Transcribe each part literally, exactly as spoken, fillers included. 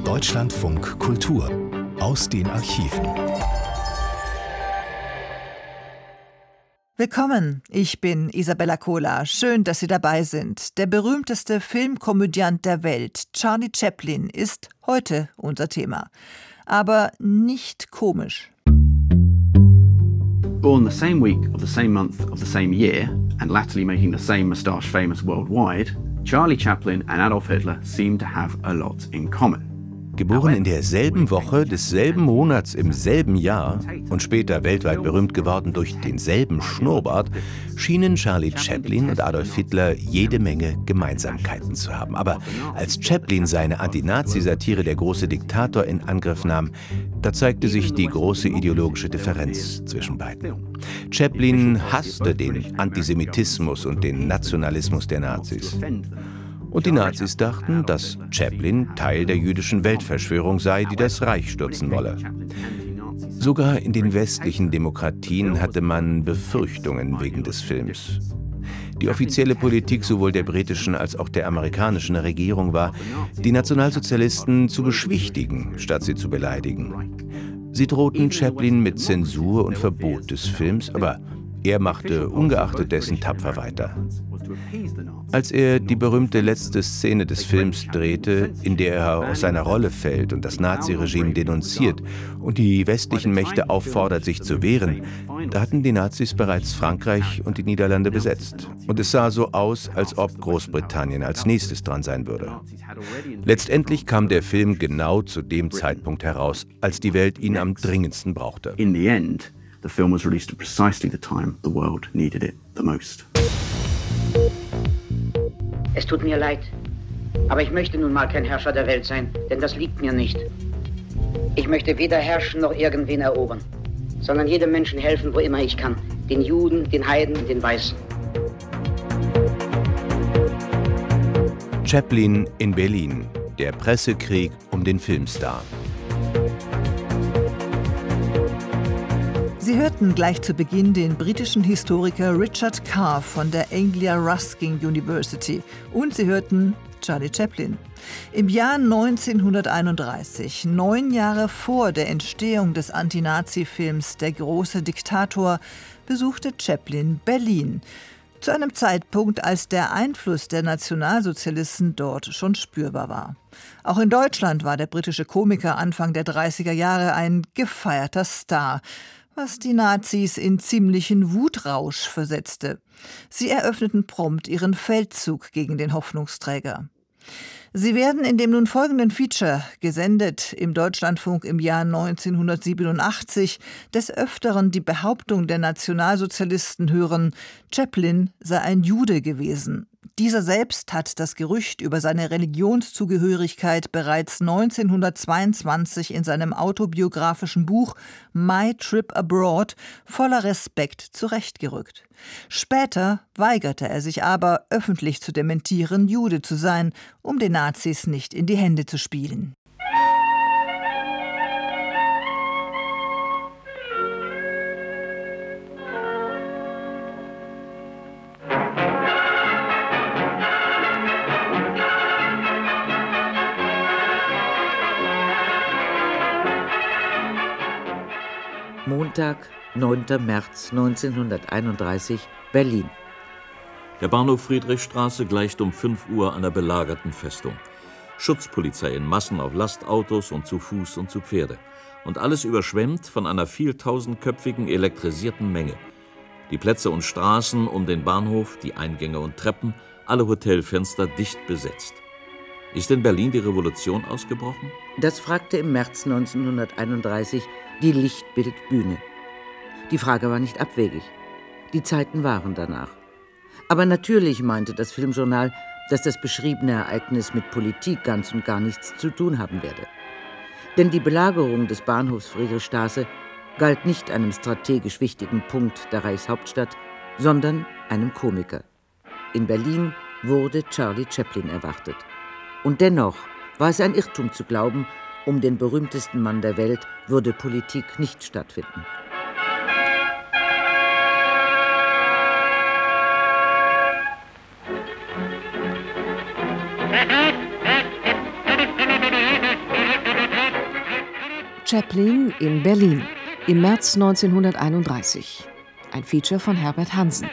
Deutschlandfunk Kultur aus den Archiven. Willkommen, ich bin Isabella Kohler. Schön, dass Sie dabei sind. Der berühmteste Filmkomödiant der Welt, Charlie Chaplin, ist heute unser Thema. Aber nicht komisch. Born the same week of the same month of the same year and latterly making the same moustache famous worldwide, Charlie Chaplin and Adolf Hitler seem to have a lot in common. Geboren in derselben Woche desselben Monats im selben Jahr und später weltweit berühmt geworden durch denselben Schnurrbart, schienen Charlie Chaplin und Adolf Hitler jede Menge Gemeinsamkeiten zu haben. Aber als Chaplin seine Anti-Nazi-Satire Der große Diktator in Angriff nahm, da zeigte sich die große ideologische Differenz zwischen beiden. Chaplin hasste den Antisemitismus und den Nationalismus der Nazis. Und die Nazis dachten, dass Chaplin Teil der jüdischen Weltverschwörung sei, die das Reich stürzen wolle. Sogar in den westlichen Demokratien hatte man Befürchtungen wegen des Films. Die offizielle Politik sowohl der britischen als auch der amerikanischen Regierung war, die Nationalsozialisten zu beschwichtigen, statt sie zu beleidigen. Sie drohten Chaplin mit Zensur und Verbot des Films, aber er machte ungeachtet dessen tapfer weiter. Als er die berühmte letzte Szene des Films drehte, in der er aus seiner Rolle fällt und das Naziregime denunziert und die westlichen Mächte auffordert, sich zu wehren, da hatten die Nazis bereits Frankreich und die Niederlande besetzt. Und es sah so aus, als ob Großbritannien als nächstes dran sein würde. Letztendlich kam der Film genau zu dem Zeitpunkt heraus, als die Welt ihn am dringendsten brauchte. In the end, the film was released at precisely the time the world needed it the most. Es tut mir leid, aber ich möchte nun mal kein Herrscher der Welt sein, denn das liegt mir nicht. Ich möchte weder herrschen noch irgendwen erobern, sondern jedem Menschen helfen, wo immer ich kann. Den Juden, den Heiden, den Weißen. Chaplin in Berlin, der Pressekrieg um den Filmstar. Sie hörten gleich zu Beginn den britischen Historiker Richard Carr von der Anglia Ruskin University und Sie hörten Charlie Chaplin. Im Jahr neunzehnhunderteinunddreißig, neun Jahre vor der Entstehung des Anti-Nazi-Films Der große Diktator, besuchte Chaplin Berlin. Zu einem Zeitpunkt, als der Einfluss der Nationalsozialisten dort schon spürbar war. Auch in Deutschland war der britische Komiker Anfang der dreißiger Jahre ein gefeierter Star, was die Nazis in ziemlichen Wutrausch versetzte. Sie eröffneten prompt ihren Feldzug gegen den Hoffnungsträger. Sie werden in dem nun folgenden Feature, gesendet im Deutschlandfunk im Jahr neunzehnhundertsiebenundachtzig, des Öfteren die Behauptung der Nationalsozialisten hören, Chaplin sei ein Jude gewesen. Dieser selbst hat das Gerücht über seine Religionszugehörigkeit bereits neunzehnhundertzweiundzwanzig in seinem autobiografischen Buch My Trip Abroad voller Respekt zurechtgerückt. Später weigerte er sich aber, öffentlich zu dementieren, Jude zu sein, um den Nazis nicht in die Hände zu spielen. Montag, neunter März neunzehnhunderteinunddreißig, Berlin. Der Bahnhof Friedrichstraße gleicht um fünf Uhr einer belagerten Festung. Schutzpolizei in Massen auf Lastautos und zu Fuß und zu Pferde. Und alles überschwemmt von einer vieltausendköpfigen elektrisierten Menge. Die Plätze und Straßen um den Bahnhof, die Eingänge und Treppen, alle Hotelfenster dicht besetzt. Ist in Berlin die Revolution ausgebrochen? Das fragte im März neunzehnhunderteinunddreißig die Lichtbildbühne. Die Frage war nicht abwegig. Die Zeiten waren danach. Aber natürlich meinte das Filmjournal, dass das beschriebene Ereignis mit Politik ganz und gar nichts zu tun haben werde. Denn die Belagerung des Bahnhofs Friedrichstraße galt nicht einem strategisch wichtigen Punkt der Reichshauptstadt, sondern einem Komiker. In Berlin wurde Charlie Chaplin erwartet. Und dennoch war es ein Irrtum zu glauben, um den berühmtesten Mann der Welt würde Politik nicht stattfinden. Chaplin in Berlin im März neunzehnhunderteinunddreißig. Ein Feature von Herbert Hansen.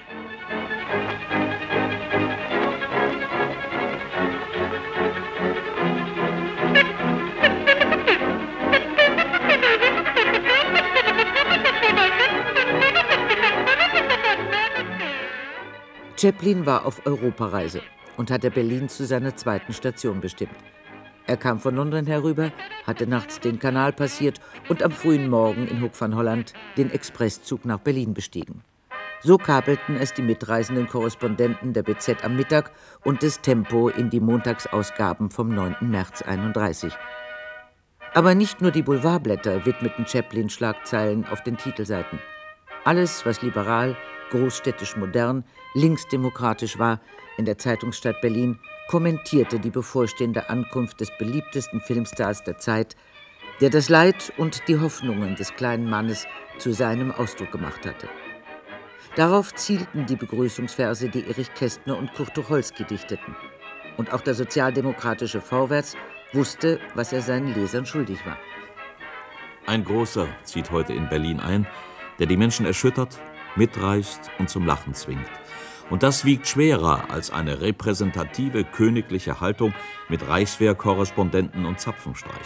Chaplin war auf Europareise und hatte Berlin zu seiner zweiten Station bestimmt. Er kam von London herüber, hatte nachts den Kanal passiert und am frühen Morgen in Hoek van Holland den Expresszug nach Berlin bestiegen. So kabelten es die mitreisenden Korrespondenten der B Z am Mittag und des Tempo in die Montagsausgaben vom neunten März einunddreißig. Aber nicht nur die Boulevardblätter widmeten Chaplin Schlagzeilen auf den Titelseiten. Alles, was liberal, großstädtisch modern, linksdemokratisch war, in der Zeitungsstadt Berlin, kommentierte die bevorstehende Ankunft des beliebtesten Filmstars der Zeit, der das Leid und die Hoffnungen des kleinen Mannes zu seinem Ausdruck gemacht hatte. Darauf zielten die Begrüßungsverse, die Erich Kästner und Kurt Tucholsky dichteten. Und auch der sozialdemokratische Vorwärts wusste, was er seinen Lesern schuldig war. Ein Großer zieht heute in Berlin ein, der die Menschen erschüttert, mitreißt und zum Lachen zwingt. Und das wiegt schwerer als eine repräsentative königliche Haltung mit Reichswehrkorrespondenten und Zapfenstreich.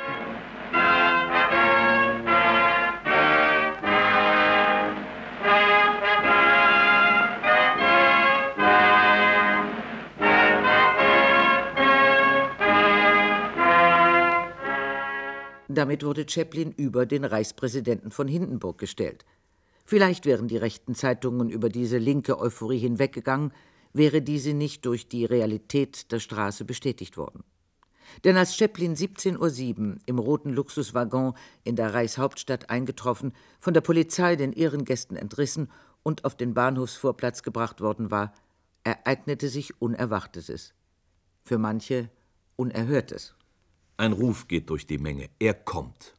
Damit wurde Chaplin über den Reichspräsidenten von Hindenburg gestellt. Vielleicht wären die rechten Zeitungen über diese linke Euphorie hinweggegangen, wäre diese nicht durch die Realität der Straße bestätigt worden. Denn als Chaplin siebzehn Uhr sieben im roten Luxuswaggon in der Reichshauptstadt eingetroffen, von der Polizei den Ehrengästen entrissen und auf den Bahnhofsvorplatz gebracht worden war, ereignete sich Unerwartetes. Für manche Unerhörtes. Ein Ruf geht durch die Menge. Er kommt.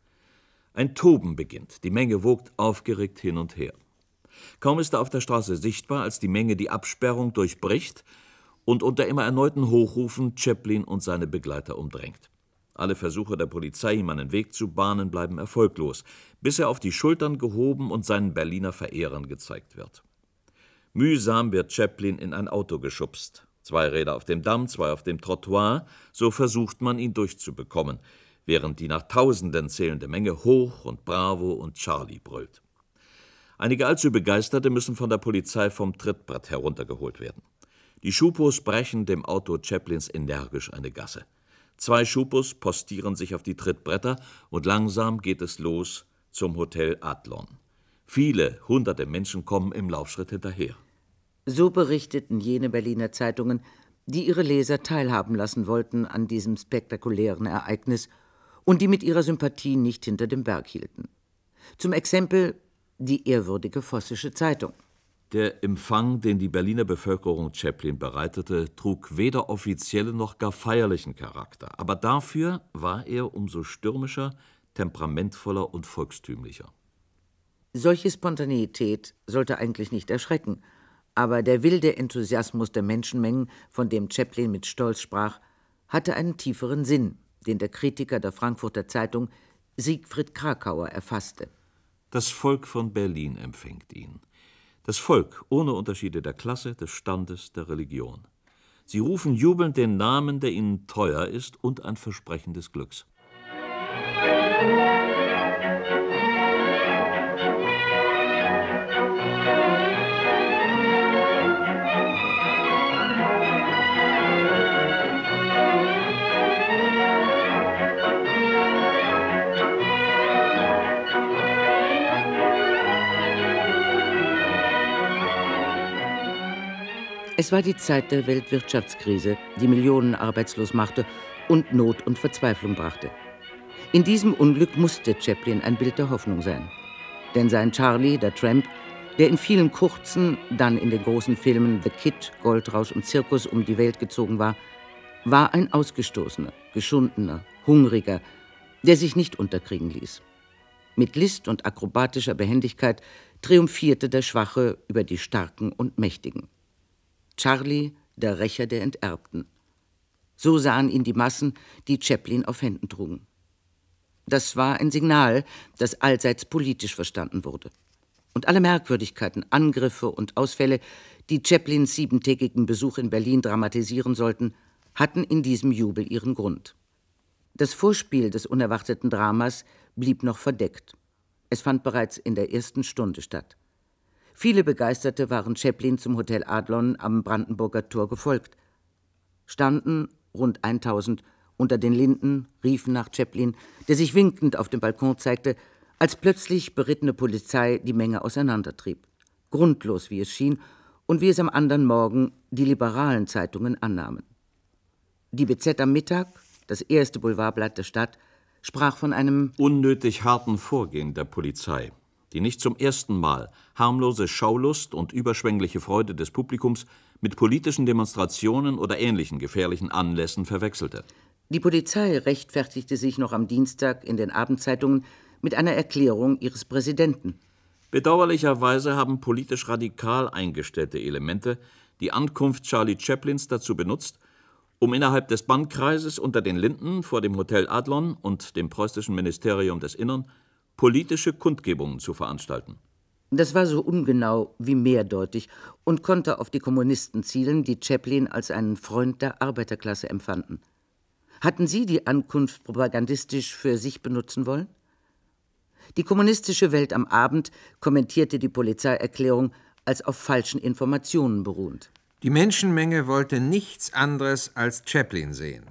Ein Toben beginnt. Die Menge wogt aufgeregt hin und her. Kaum ist er auf der Straße sichtbar, als die Menge die Absperrung durchbricht und unter immer erneuten Hochrufen Chaplin und seine Begleiter umdrängt. Alle Versuche der Polizei, ihm einen Weg zu bahnen, bleiben erfolglos, bis er auf die Schultern gehoben und seinen Berliner Verehrern gezeigt wird. Mühsam wird Chaplin in ein Auto geschubst. Zwei Räder auf dem Damm, zwei auf dem Trottoir, so versucht man, ihn durchzubekommen, während die nach Tausenden zählende Menge Hoch und Bravo und Charlie brüllt. Einige allzu Begeisterte müssen von der Polizei vom Trittbrett heruntergeholt werden. Die Schupos brechen dem Auto Chaplins energisch eine Gasse. Zwei Schupos postieren sich auf die Trittbretter und langsam geht es los zum Hotel Adlon. Viele hunderte Menschen kommen im Laufschritt hinterher. So berichteten jene Berliner Zeitungen, die ihre Leser teilhaben lassen wollten an diesem spektakulären Ereignis und die mit ihrer Sympathie nicht hinter dem Berg hielten. Zum Exempel die ehrwürdige Vossische Zeitung. Der Empfang, den die Berliner Bevölkerung Chaplin bereitete, trug weder offiziellen noch gar feierlichen Charakter. Aber dafür war er umso stürmischer, temperamentvoller und volkstümlicher. Solche Spontaneität sollte eigentlich nicht erschrecken. Aber der wilde Enthusiasmus der Menschenmengen, von dem Chaplin mit Stolz sprach, hatte einen tieferen Sinn, den der Kritiker der Frankfurter Zeitung Siegfried Krakauer erfasste. Das Volk von Berlin empfängt ihn. Das Volk ohne Unterschiede der Klasse, des Standes, der Religion. Sie rufen jubelnd den Namen, der ihnen teuer ist, und ein Versprechen des Glücks. Es war die Zeit der Weltwirtschaftskrise, die Millionen arbeitslos machte und Not und Verzweiflung brachte. In diesem Unglück musste Chaplin ein Bild der Hoffnung sein. Denn sein Charlie, der Tramp, der in vielen kurzen, dann in den großen Filmen The Kid, Goldrausch und Zirkus um die Welt gezogen war, war ein Ausgestoßener, Geschundener, Hungriger, der sich nicht unterkriegen ließ. Mit List und akrobatischer Behendigkeit triumphierte der Schwache über die Starken und Mächtigen. Charlie, der Rächer der Enterbten. So sahen ihn die Massen, die Chaplin auf Händen trugen. Das war ein Signal, das allseits politisch verstanden wurde. Und alle Merkwürdigkeiten, Angriffe und Ausfälle, die Chaplins siebentägigen Besuch in Berlin dramatisieren sollten, hatten in diesem Jubel ihren Grund. Das Vorspiel des unerwarteten Dramas blieb noch verdeckt. Es fand bereits in der ersten Stunde statt. Viele Begeisterte waren Chaplin zum Hotel Adlon am Brandenburger Tor gefolgt, standen rund tausend unter den Linden, riefen nach Chaplin, der sich winkend auf dem Balkon zeigte, als plötzlich berittene Polizei die Menge auseinandertrieb. Grundlos, wie es schien, und wie es am anderen Morgen die liberalen Zeitungen annahmen. Die B Z am Mittag, das erste Boulevardblatt der Stadt, sprach von einem unnötig harten Vorgehen der Polizei, die nicht zum ersten Mal harmlose Schaulust und überschwängliche Freude des Publikums mit politischen Demonstrationen oder ähnlichen gefährlichen Anlässen verwechselte. Die Polizei rechtfertigte sich noch am Dienstag in den Abendzeitungen mit einer Erklärung ihres Präsidenten. Bedauerlicherweise haben politisch radikal eingestellte Elemente die Ankunft Charlie Chaplins dazu benutzt, um innerhalb des Bannkreises unter den Linden vor dem Hotel Adlon und dem preußischen Ministerium des Innern politische Kundgebungen zu veranstalten. Das war so ungenau wie mehrdeutig und konnte auf die Kommunisten zielen, die Chaplin als einen Freund der Arbeiterklasse empfanden. Hatten sie die Ankunft propagandistisch für sich benutzen wollen? Die kommunistische Welt am Abend kommentierte die Polizeierklärung als auf falschen Informationen beruhend. Die Menschenmenge wollte nichts anderes als Chaplin sehen.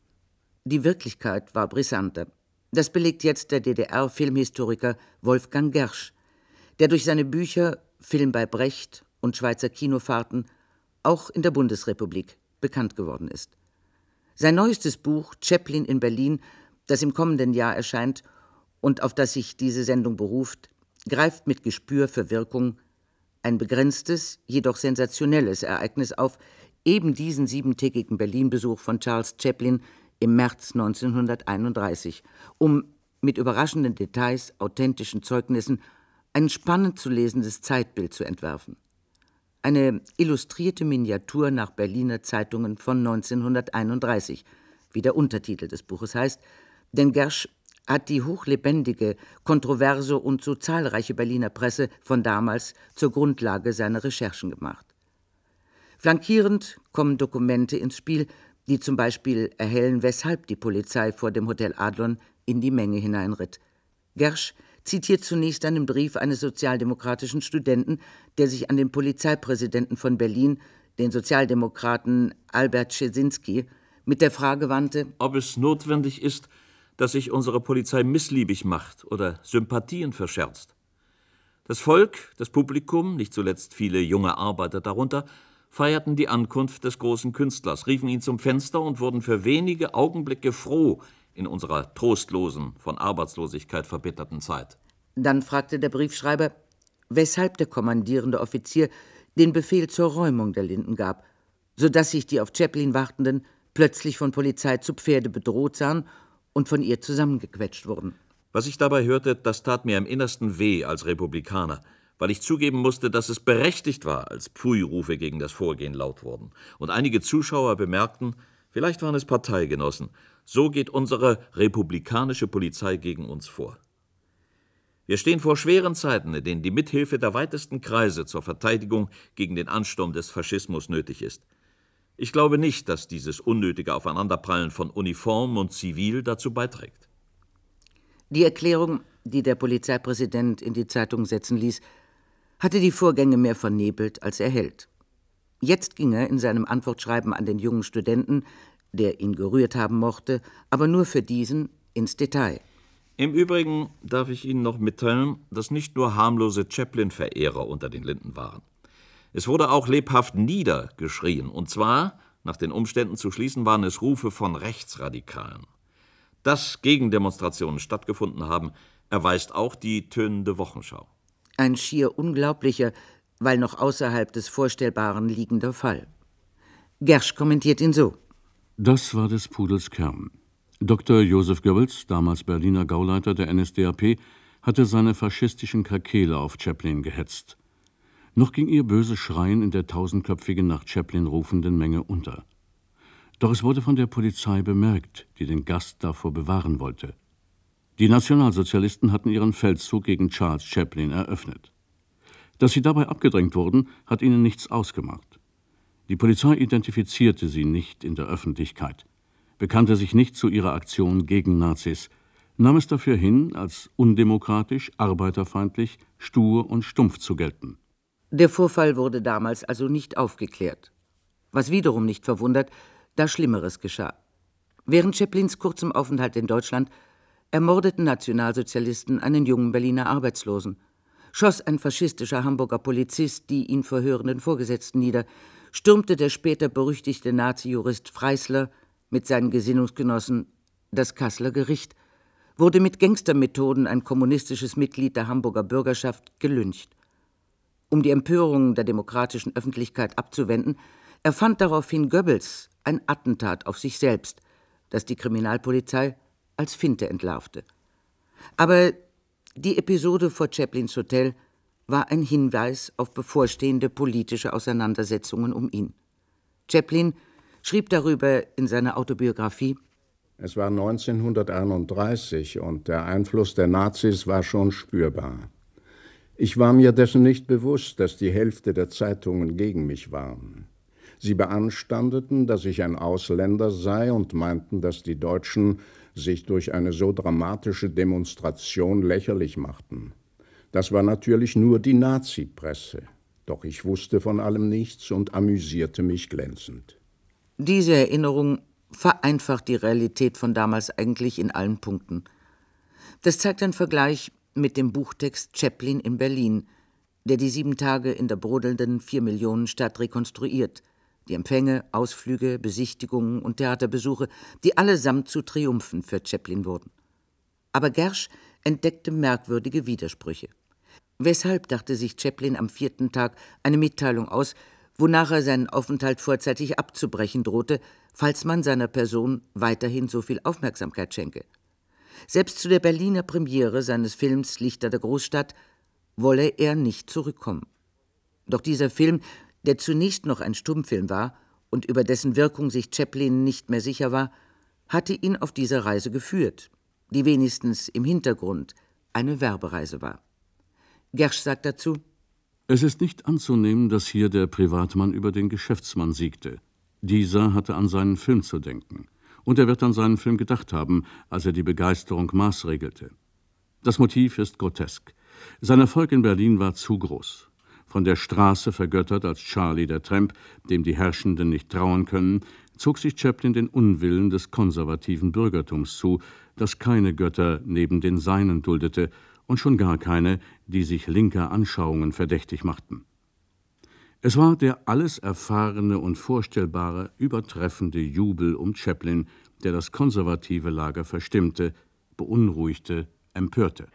Die Wirklichkeit war brisanter. Das belegt jetzt der D D R-Filmhistoriker Wolfgang Gersch, der durch seine Bücher Film bei Brecht und Schweizer Kinofahrten auch in der Bundesrepublik bekannt geworden ist. Sein neuestes Buch Chaplin in Berlin, das im kommenden Jahr erscheint und auf das sich diese Sendung beruft, greift mit Gespür für Wirkung ein begrenztes, jedoch sensationelles Ereignis auf, eben diesen siebentägigen Berlin-Besuch von Charles Chaplin im März neunzehnhunderteinunddreißig, um mit überraschenden Details, authentischen Zeugnissen ein spannend zu lesendes Zeitbild zu entwerfen. Eine illustrierte Miniatur nach Berliner Zeitungen von neunzehnhunderteinunddreißig, wie der Untertitel des Buches heißt, denn Gersch hat die hochlebendige, kontroverse und so zahlreiche Berliner Presse von damals zur Grundlage seiner Recherchen gemacht. Flankierend kommen Dokumente ins Spiel, die zum Beispiel erhellen, weshalb die Polizei vor dem Hotel Adlon in die Menge hineinritt. Gersch zitiert zunächst einen Brief eines sozialdemokratischen Studenten, der sich an den Polizeipräsidenten von Berlin, den Sozialdemokraten Albert Czesinski, mit der Frage wandte, ob es notwendig ist, dass sich unsere Polizei missliebig macht oder Sympathien verscherzt. Das Volk, das Publikum, nicht zuletzt viele junge Arbeiter darunter, feierten die Ankunft des großen Künstlers, riefen ihn zum Fenster und wurden für wenige Augenblicke froh in unserer trostlosen, von Arbeitslosigkeit verbitterten Zeit. Dann fragte der Briefschreiber, weshalb der kommandierende Offizier den Befehl zur Räumung der Linden gab, sodass sich die auf Chaplin wartenden plötzlich von Polizei zu Pferde bedroht sahen und von ihr zusammengequetscht wurden. Was ich dabei hörte, das tat mir im Innersten weh als Republikaner, weil ich zugeben musste, dass es berechtigt war, als Pfui-Rufe gegen das Vorgehen laut wurden. Und einige Zuschauer bemerkten, vielleicht waren es Parteigenossen, so geht unsere republikanische Polizei gegen uns vor. Wir stehen vor schweren Zeiten, in denen die Mithilfe der weitesten Kreise zur Verteidigung gegen den Ansturm des Faschismus nötig ist. Ich glaube nicht, dass dieses unnötige Aufeinanderprallen von Uniform und Zivil dazu beiträgt. Die Erklärung, die der Polizeipräsident in die Zeitung setzen ließ, hatte die Vorgänge mehr vernebelt als erhellt. Jetzt ging er in seinem Antwortschreiben an den jungen Studenten, der ihn gerührt haben mochte, aber nur für diesen, ins Detail. Im Übrigen darf ich Ihnen noch mitteilen, dass nicht nur harmlose Chaplin-Verehrer unter den Linden waren. Es wurde auch lebhaft niedergeschrien, und zwar, nach den Umständen zu schließen, waren es Rufe von Rechtsradikalen. Dass Gegendemonstrationen stattgefunden haben, erweist auch die tönende Wochenschau. Ein schier unglaublicher, weil noch außerhalb des Vorstellbaren liegender Fall. Gersch kommentiert ihn so. Das war des Pudels Kern. Doktor Josef Goebbels, damals Berliner Gauleiter der N S D A P, hatte seine faschistischen Krakele auf Chaplin gehetzt. Noch ging ihr böses Schreien in der tausendköpfigen nach Chaplin rufenden Menge unter. Doch es wurde von der Polizei bemerkt, die den Gast davor bewahren wollte. Die Nationalsozialisten hatten ihren Feldzug gegen Charles Chaplin eröffnet. Dass sie dabei abgedrängt wurden, hat ihnen nichts ausgemacht. Die Polizei identifizierte sie nicht in der Öffentlichkeit, bekannte sich nicht zu ihrer Aktion gegen Nazis, nahm es dafür hin, als undemokratisch, arbeiterfeindlich, stur und stumpf zu gelten. Der Vorfall wurde damals also nicht aufgeklärt. Was wiederum nicht verwundert, da Schlimmeres geschah. Während Chaplins kurzem Aufenthalt in Deutschland ermordeten Nationalsozialisten einen jungen Berliner Arbeitslosen, schoss ein faschistischer Hamburger Polizist die ihn verhörenden Vorgesetzten nieder, stürmte der später berüchtigte Nazi-Jurist Freisler mit seinen Gesinnungsgenossen das Kasseler Gericht, wurde mit Gangstermethoden ein kommunistisches Mitglied der Hamburger Bürgerschaft gelyncht. Um die Empörung der demokratischen Öffentlichkeit abzuwenden, erfand daraufhin Goebbels ein Attentat auf sich selbst, das die Kriminalpolizei als Finte entlarvte. Aber die Episode vor Chaplins Hotel war ein Hinweis auf bevorstehende politische Auseinandersetzungen um ihn. Chaplin schrieb darüber in seiner Autobiografie: Es war neunzehnhunderteinunddreißig und der Einfluss der Nazis war schon spürbar. Ich war mir dessen nicht bewusst, dass die Hälfte der Zeitungen gegen mich waren. Sie beanstandeten, dass ich ein Ausländer sei und meinten, dass die Deutschen sich durch eine so dramatische Demonstration lächerlich machten. Das war natürlich nur die Nazi-Presse. Doch ich wusste von allem nichts und amüsierte mich glänzend. Diese Erinnerung vereinfacht die Realität von damals eigentlich in allen Punkten. Das zeigt ein Vergleich mit dem Buchtext Chaplin in Berlin, der die sieben Tage in der brodelnden Vier-Millionen-Stadt rekonstruiert, die Empfänge, Ausflüge, Besichtigungen und Theaterbesuche, die allesamt zu Triumphen für Chaplin wurden. Aber Gersch entdeckte merkwürdige Widersprüche. Weshalb dachte sich Chaplin am vierten Tag eine Mitteilung aus, wonach er seinen Aufenthalt vorzeitig abzubrechen drohte, falls man seiner Person weiterhin so viel Aufmerksamkeit schenke? Selbst zu der Berliner Premiere seines Films Lichter der Großstadt wolle er nicht zurückkommen. Doch dieser Film, der zunächst noch ein Stummfilm war und über dessen Wirkung sich Chaplin nicht mehr sicher war, hatte ihn auf diese Reise geführt, die wenigstens im Hintergrund eine Werbereise war. Gersch sagt dazu: Es ist nicht anzunehmen, dass hier der Privatmann über den Geschäftsmann siegte. Dieser hatte an seinen Film zu denken. Und er wird an seinen Film gedacht haben, als er die Begeisterung maßregelte. Das Motiv ist grotesk. Sein Erfolg in Berlin war zu groß. Von der Straße vergöttert als Charlie der Tramp, dem die Herrschenden nicht trauen können, zog sich Chaplin den Unwillen des konservativen Bürgertums zu, das keine Götter neben den Seinen duldete und schon gar keine, die sich linker Anschauungen verdächtig machten. Es war der alles erfahrene und vorstellbare, übertreffende Jubel um Chaplin, der das konservative Lager verstimmte, beunruhigte, empörte.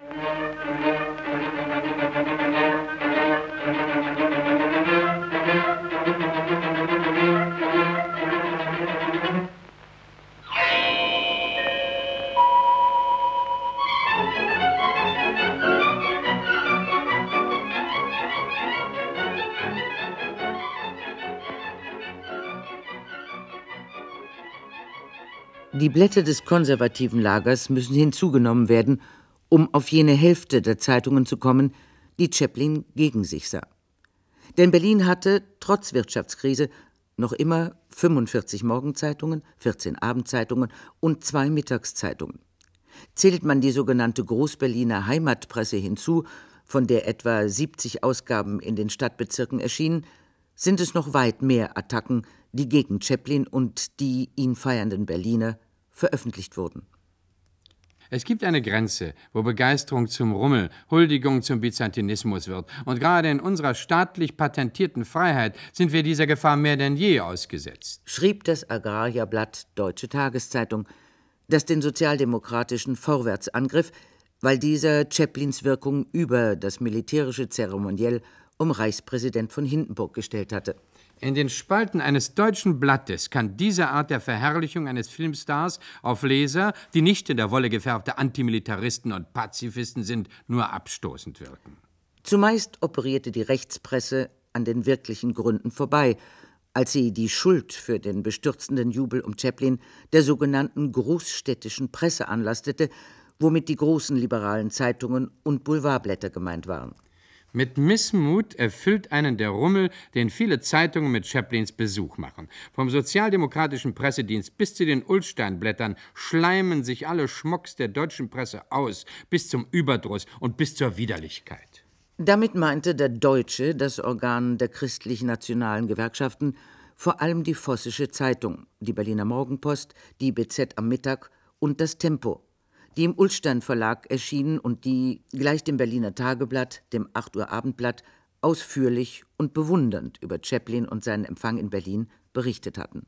Die Blätter des konservativen Lagers müssen hinzugenommen werden, um auf jene Hälfte der Zeitungen zu kommen, die Chaplin gegen sich sah. Denn Berlin hatte, trotz Wirtschaftskrise, noch immer fünfundvierzig Morgenzeitungen, vierzehn Abendzeitungen und zwei Mittagszeitungen. Zählt man die sogenannte Großberliner Heimatpresse hinzu, von der etwa siebzig Ausgaben in den Stadtbezirken erschienen, sind es noch weit mehr Attacken, die gegen Chaplin und die ihn feiernden Berliner veröffentlicht wurden. Es gibt eine Grenze, wo Begeisterung zum Rummel, Huldigung zum Byzantinismus wird. Und gerade in unserer staatlich patentierten Freiheit sind wir dieser Gefahr mehr denn je ausgesetzt, schrieb das Agrarierblatt Deutsche Tageszeitung, das den Sozialdemokratischen vorwärts angriff, weil dieser Chaplins Wirkung über das militärische Zeremoniell um Reichspräsident von Hindenburg gestellt hatte. In den Spalten eines deutschen Blattes kann diese Art der Verherrlichung eines Filmstars auf Leser, die nicht in der Wolle gefärbte Antimilitaristen und Pazifisten sind, nur abstoßend wirken. Zumeist operierte die Rechtspresse an den wirklichen Gründen vorbei, als sie die Schuld für den bestürzenden Jubel um Chaplin der sogenannten großstädtischen Presse anlastete, womit die großen liberalen Zeitungen und Boulevardblätter gemeint waren. Mit Missmut erfüllt einen der Rummel, den viele Zeitungen mit Chaplins Besuch machen. Vom sozialdemokratischen Pressedienst bis zu den Ullstein-Blättern schleimen sich alle Schmocks der deutschen Presse aus, bis zum Überdruss und bis zur Widerlichkeit. Damit meinte der Deutsche, das Organ der christlich-nationalen Gewerkschaften, vor allem die Vossische Zeitung, die Berliner Morgenpost, die B Z am Mittag und das Tempo, die im Ullstein Verlag erschienen und die, gleich dem Berliner Tageblatt, dem acht Uhr Abendblatt, ausführlich und bewundernd über Chaplin und seinen Empfang in Berlin berichtet hatten.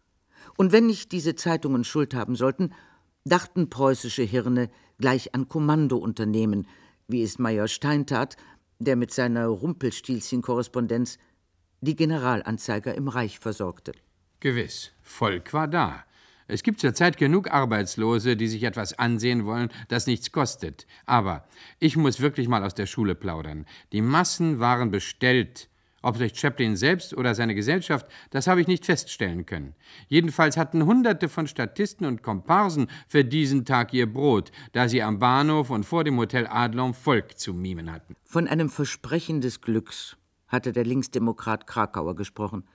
Und wenn nicht diese Zeitungen Schuld haben sollten, dachten preußische Hirne gleich an Kommandounternehmen, wie es Major Stein tat, der mit seiner Rumpelstilzchen-Korrespondenz die Generalanzeiger im Reich versorgte. Gewiss, Volk war da. Es gibt zurzeit genug Arbeitslose, die sich etwas ansehen wollen, das nichts kostet. Aber ich muss wirklich mal aus der Schule plaudern. Die Massen waren bestellt. Ob durch Chaplin selbst oder seine Gesellschaft, das habe ich nicht feststellen können. Jedenfalls hatten Hunderte von Statisten und Komparsen für diesen Tag ihr Brot, da sie am Bahnhof und vor dem Hotel Adlon Volk zu mimen hatten. Von einem Versprechen des Glücks hatte der Linksdemokrat Krakauer gesprochen.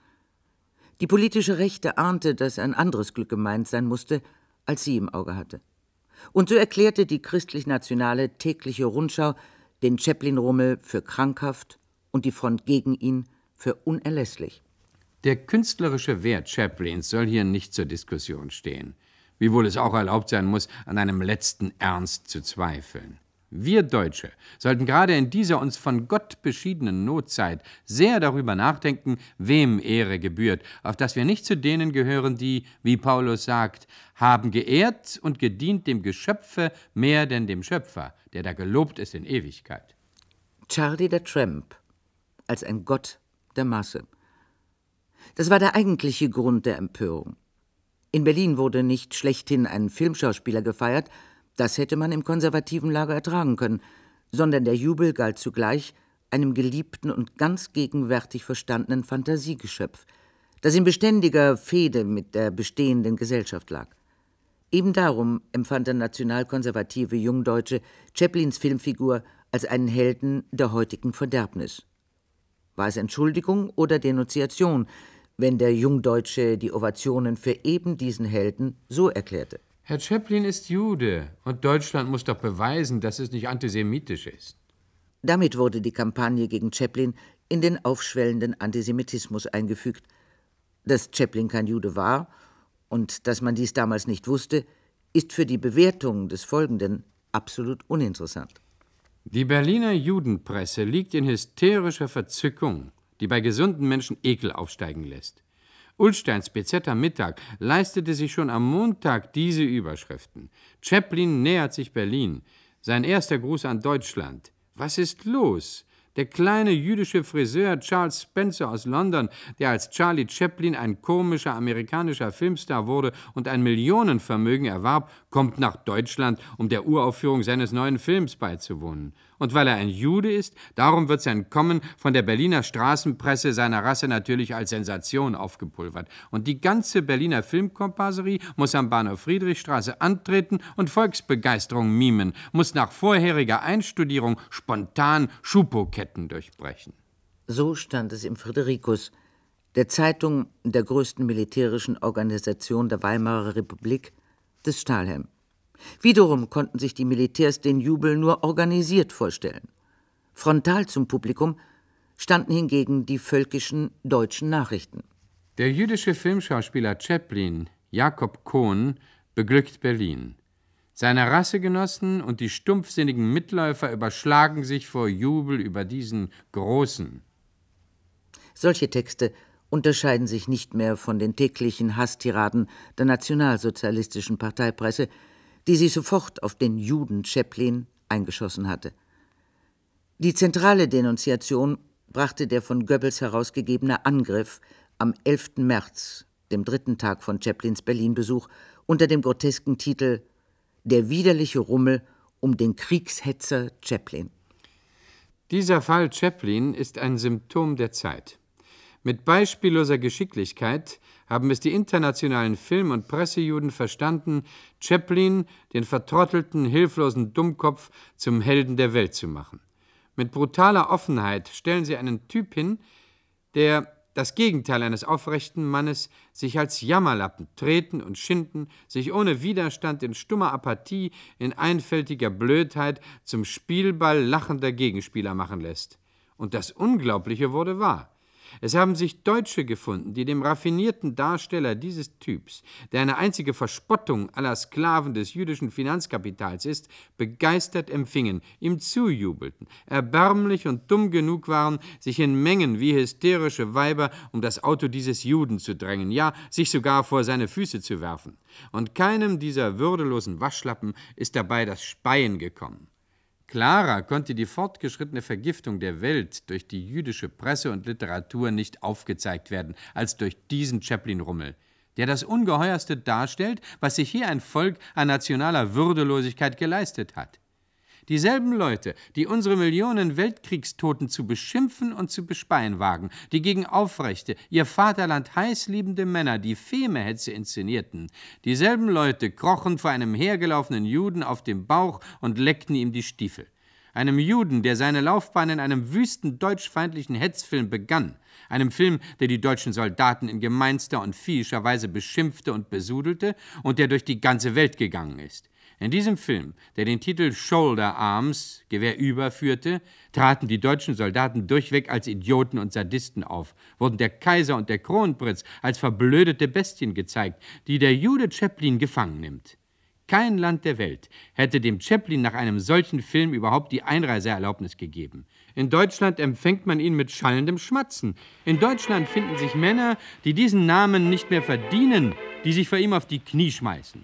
Die politische Rechte ahnte, dass ein anderes Glück gemeint sein musste, als sie im Auge hatte. Und so erklärte die christlich-nationale tägliche Rundschau den Chaplin-Rummel für krankhaft und die Front gegen ihn für unerlässlich. Der künstlerische Wert Chaplins soll hier nicht zur Diskussion stehen, wiewohl es auch erlaubt sein muss, an einem letzten Ernst zu zweifeln. Wir Deutsche sollten gerade in dieser uns von Gott beschiedenen Notzeit sehr darüber nachdenken, wem Ehre gebührt, auf dass wir nicht zu denen gehören, die, wie Paulus sagt, haben geehrt und gedient dem Geschöpfe mehr denn dem Schöpfer, der da gelobt ist in Ewigkeit. Charlie der Tramp als ein Gott der Masse. Das war der eigentliche Grund der Empörung. In Berlin wurde nicht schlechthin ein Filmschauspieler gefeiert, das hätte man im konservativen Lager ertragen können, sondern der Jubel galt zugleich einem geliebten und ganz gegenwärtig verstandenen Fantasiegeschöpf, das in beständiger Fehde mit der bestehenden Gesellschaft lag. Eben darum empfand der nationalkonservative Jungdeutsche Chaplins Filmfigur als einen Helden der heutigen Verderbnis. War es Entschuldigung oder Denunziation, wenn der Jungdeutsche die Ovationen für eben diesen Helden so erklärte? Herr Chaplin ist Jude und Deutschland muss doch beweisen, dass es nicht antisemitisch ist. Damit wurde die Kampagne gegen Chaplin in den aufschwellenden Antisemitismus eingefügt. Dass Chaplin kein Jude war und dass man dies damals nicht wusste, ist für die Bewertung des Folgenden absolut uninteressant. Die Berliner Judenpresse liegt in hysterischer Verzückung, die bei gesunden Menschen Ekel aufsteigen lässt. Ullsteins B Z am Mittag leistete sich schon am Montag diese Überschriften. Chaplin nähert sich Berlin. Sein erster Gruß an Deutschland. Was ist los? Der kleine jüdische Friseur Charles Spencer aus London, der als Charlie Chaplin ein komischer amerikanischer Filmstar wurde und ein Millionenvermögen erwarb, kommt nach Deutschland, um der Uraufführung seines neuen Films beizuwohnen. Und weil er ein Jude ist, darum wird sein Kommen von der Berliner Straßenpresse seiner Rasse natürlich als Sensation aufgepulvert. Und die ganze Berliner Filmkomparserie muss am Bahnhof Friedrichstraße antreten und Volksbegeisterung mimen, muss nach vorheriger Einstudierung spontan Schupo-Ketten durchbrechen. So stand es im Fridericus, der Zeitung der größten militärischen Organisation der Weimarer Republik, des Stahlhelm. Wiederum konnten sich die Militärs den Jubel nur organisiert vorstellen. Frontal zum Publikum standen hingegen die völkischen deutschen Nachrichten. Der jüdische Filmschauspieler Chaplin, Jakob Kohn, beglückt Berlin. Seine Rassegenossen und die stumpfsinnigen Mitläufer überschlagen sich vor Jubel über diesen Großen. Solche Texte unterscheiden sich nicht mehr von den täglichen Hasstiraden der nationalsozialistischen Parteipresse, die sich sofort auf den Juden Chaplin eingeschossen hatte. Die zentrale Denunziation brachte der von Goebbels herausgegebene Angriff am elften März, dem dritten Tag von Chaplins Berlin-Besuch, unter dem grotesken Titel »Der widerliche Rummel um den Kriegshetzer Chaplin«. Dieser Fall Chaplin ist ein Symptom der Zeit. Mit beispielloser Geschicklichkeit haben es die internationalen Film- und Pressejuden verstanden, Chaplin, den vertrottelten, hilflosen Dummkopf, zum Helden der Welt zu machen. Mit brutaler Offenheit stellen sie einen Typ hin, der, das Gegenteil eines aufrechten Mannes, sich als Jammerlappen treten und schinden, sich ohne Widerstand in stummer Apathie, in einfältiger Blödheit zum Spielball lachender Gegenspieler machen lässt. Und das Unglaubliche wurde wahr. Es haben sich Deutsche gefunden, die dem raffinierten Darsteller dieses Typs, der eine einzige Verspottung aller Sklaven des jüdischen Finanzkapitals ist, begeistert empfingen, ihm zujubelten, erbärmlich und dumm genug waren, sich in Mengen wie hysterische Weiber um das Auto dieses Juden zu drängen, ja, sich sogar vor seine Füße zu werfen. Und keinem dieser würdelosen Waschlappen ist dabei das Speien gekommen. Klarer konnte die fortgeschrittene Vergiftung der Welt durch die jüdische Presse und Literatur nicht aufgezeigt werden, als durch diesen Chaplin-Rummel, der das Ungeheuerste darstellt, was sich hier ein Volk an nationaler Würdelosigkeit geleistet hat. Dieselben Leute, die unsere Millionen Weltkriegstoten zu beschimpfen und zu bespeien wagen, die gegen aufrechte, ihr Vaterland heißliebende Männer die Feme-Hetze inszenierten, dieselben Leute krochen vor einem hergelaufenen Juden auf dem Bauch und leckten ihm die Stiefel. Einem Juden, der seine Laufbahn in einem wüsten deutschfeindlichen Hetzfilm begann, einem Film, der die deutschen Soldaten in gemeinster und viehischer Weise beschimpfte und besudelte und der durch die ganze Welt gegangen ist. In diesem Film, der den Titel Shoulder Arms, Gewehr über, führte, traten die deutschen Soldaten durchweg als Idioten und Sadisten auf, wurden der Kaiser und der Kronprinz als verblödete Bestien gezeigt, die der Jude Chaplin gefangen nimmt. Kein Land der Welt hätte dem Chaplin nach einem solchen Film überhaupt die Einreiseerlaubnis gegeben. In Deutschland empfängt man ihn mit schallendem Schmatzen. In Deutschland finden sich Männer, die diesen Namen nicht mehr verdienen, die sich vor ihm auf die Knie schmeißen.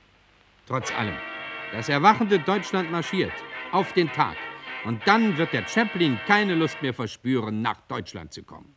Trotz allem, das erwachende Deutschland marschiert auf den Tag. Und dann wird der Chaplin keine Lust mehr verspüren, nach Deutschland zu kommen.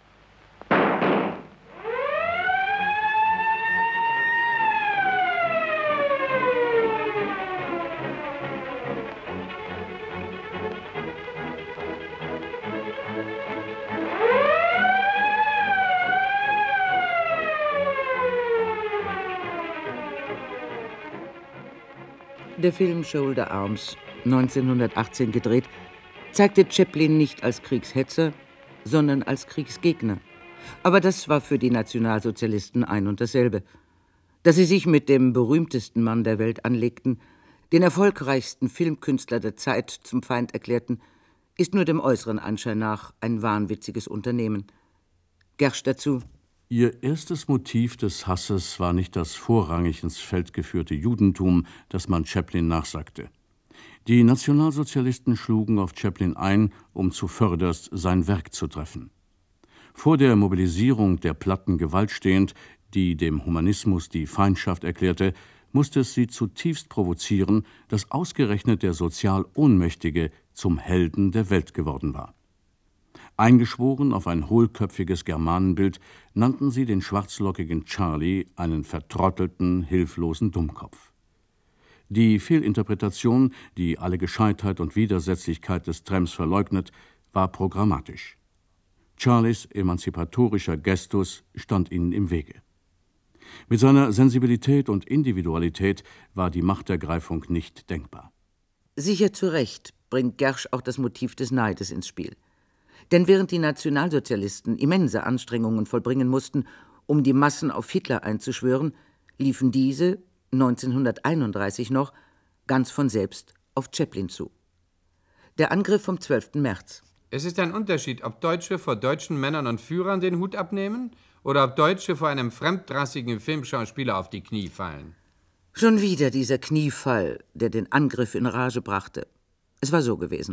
Der Film Shoulder Arms, neunzehnhundertachtzehn gedreht, zeigte Chaplin nicht als Kriegshetzer, sondern als Kriegsgegner. Aber das war für die Nationalsozialisten ein und dasselbe. Dass sie sich mit dem berühmtesten Mann der Welt anlegten, den erfolgreichsten Filmkünstler der Zeit zum Feind erklärten, ist nur dem äußeren Anschein nach ein wahnwitziges Unternehmen. Gersch dazu: Ihr erstes Motiv des Hasses war nicht das vorrangig ins Feld geführte Judentum, das man Chaplin nachsagte. Die Nationalsozialisten schlugen auf Chaplin ein, um zuvörderst sein Werk zu treffen. Vor der Mobilisierung der platten Gewalt stehend, die dem Humanismus die Feindschaft erklärte, musste es sie zutiefst provozieren, dass ausgerechnet der sozial Ohnmächtige zum Helden der Welt geworden war. Eingeschworen auf ein hohlköpfiges Germanenbild nannten sie den schwarzlockigen Charlie einen vertrottelten, hilflosen Dummkopf. Die Fehlinterpretation, die alle Gescheitheit und Widersetzlichkeit des Tramps verleugnet, war programmatisch. Charlies emanzipatorischer Gestus stand ihnen im Wege. Mit seiner Sensibilität und Individualität war die Machtergreifung nicht denkbar. Sicher zu Recht bringt Gersch auch das Motiv des Neides ins Spiel. Denn während die Nationalsozialisten immense Anstrengungen vollbringen mussten, um die Massen auf Hitler einzuschwören, liefen diese, neunzehnhunderteinunddreißig noch, ganz von selbst auf Chaplin zu. Der Angriff vom zwölften März. Es ist ein Unterschied, ob Deutsche vor deutschen Männern und Führern den Hut abnehmen oder ob Deutsche vor einem fremdrassigen Filmschauspieler auf die Knie fallen. Schon wieder dieser Kniefall, der den Angriff in Rage brachte. Es war so gewesen.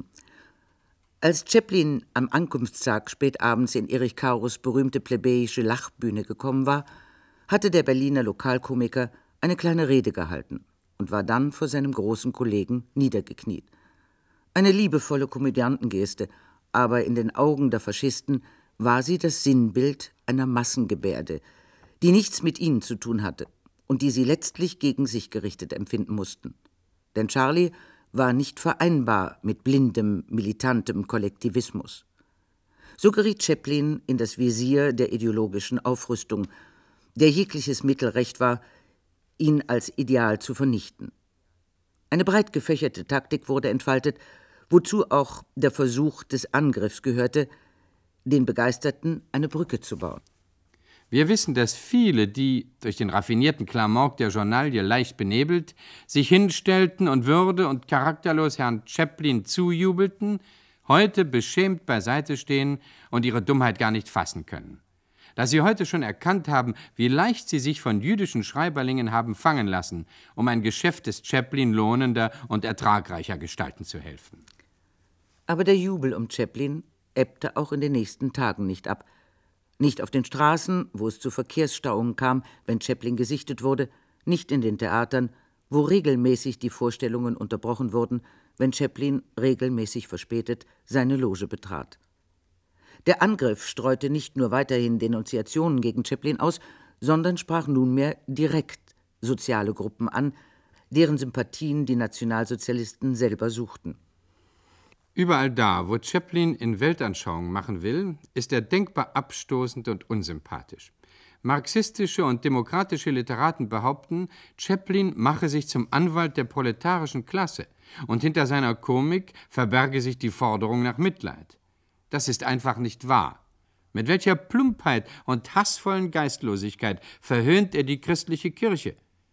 Als Chaplin am Ankunftstag spät abends in Erich Carus berühmte plebejische Lachbühne gekommen war, hatte der Berliner Lokalkomiker eine kleine Rede gehalten und war dann vor seinem großen Kollegen niedergekniet. Eine liebevolle Komödiantengeste, aber in den Augen der Faschisten war sie das Sinnbild einer Massengebärde, die nichts mit ihnen zu tun hatte und die sie letztlich gegen sich gerichtet empfinden mussten. Denn Charlie war nicht vereinbar mit blindem, militantem Kollektivismus. So geriet Chaplin in das Visier der ideologischen Aufrüstung, der jegliches Mittel recht war, ihn als Ideal zu vernichten. Eine breit gefächerte Taktik wurde entfaltet, wozu auch der Versuch des Angriffs gehörte, den Begeisterten eine Brücke zu bauen. Wir wissen, dass viele, die, durch den raffinierten Klamauk der Journalie leicht benebelt, sich hinstellten und würde- und charakterlos Herrn Chaplin zujubelten, heute beschämt beiseite stehen und ihre Dummheit gar nicht fassen können. Dass sie heute schon erkannt haben, wie leicht sie sich von jüdischen Schreiberlingen haben fangen lassen, um ein Geschäft des Chaplin lohnender und ertragreicher gestalten zu helfen. Aber der Jubel um Chaplin ebbte auch in den nächsten Tagen nicht ab. Nicht auf den Straßen, wo es zu Verkehrsstauungen kam, wenn Chaplin gesichtet wurde, nicht in den Theatern, wo regelmäßig die Vorstellungen unterbrochen wurden, wenn Chaplin regelmäßig verspätet seine Loge betrat. Der Angriff streute nicht nur weiterhin Denunziationen gegen Chaplin aus, sondern sprach nunmehr direkt soziale Gruppen an, deren Sympathien die Nationalsozialisten selber suchten. Überall da, wo Chaplin in Weltanschauungen machen will, ist er denkbar abstoßend und unsympathisch. Marxistische und demokratische Literaten behaupten, Chaplin mache sich zum Anwalt der proletarischen Klasse und hinter seiner Komik verberge sich die Forderung nach Mitleid. Das ist einfach nicht wahr. Mit welcher Plumpheit und hassvollen Geistlosigkeit verhöhnt er die christliche Kirche?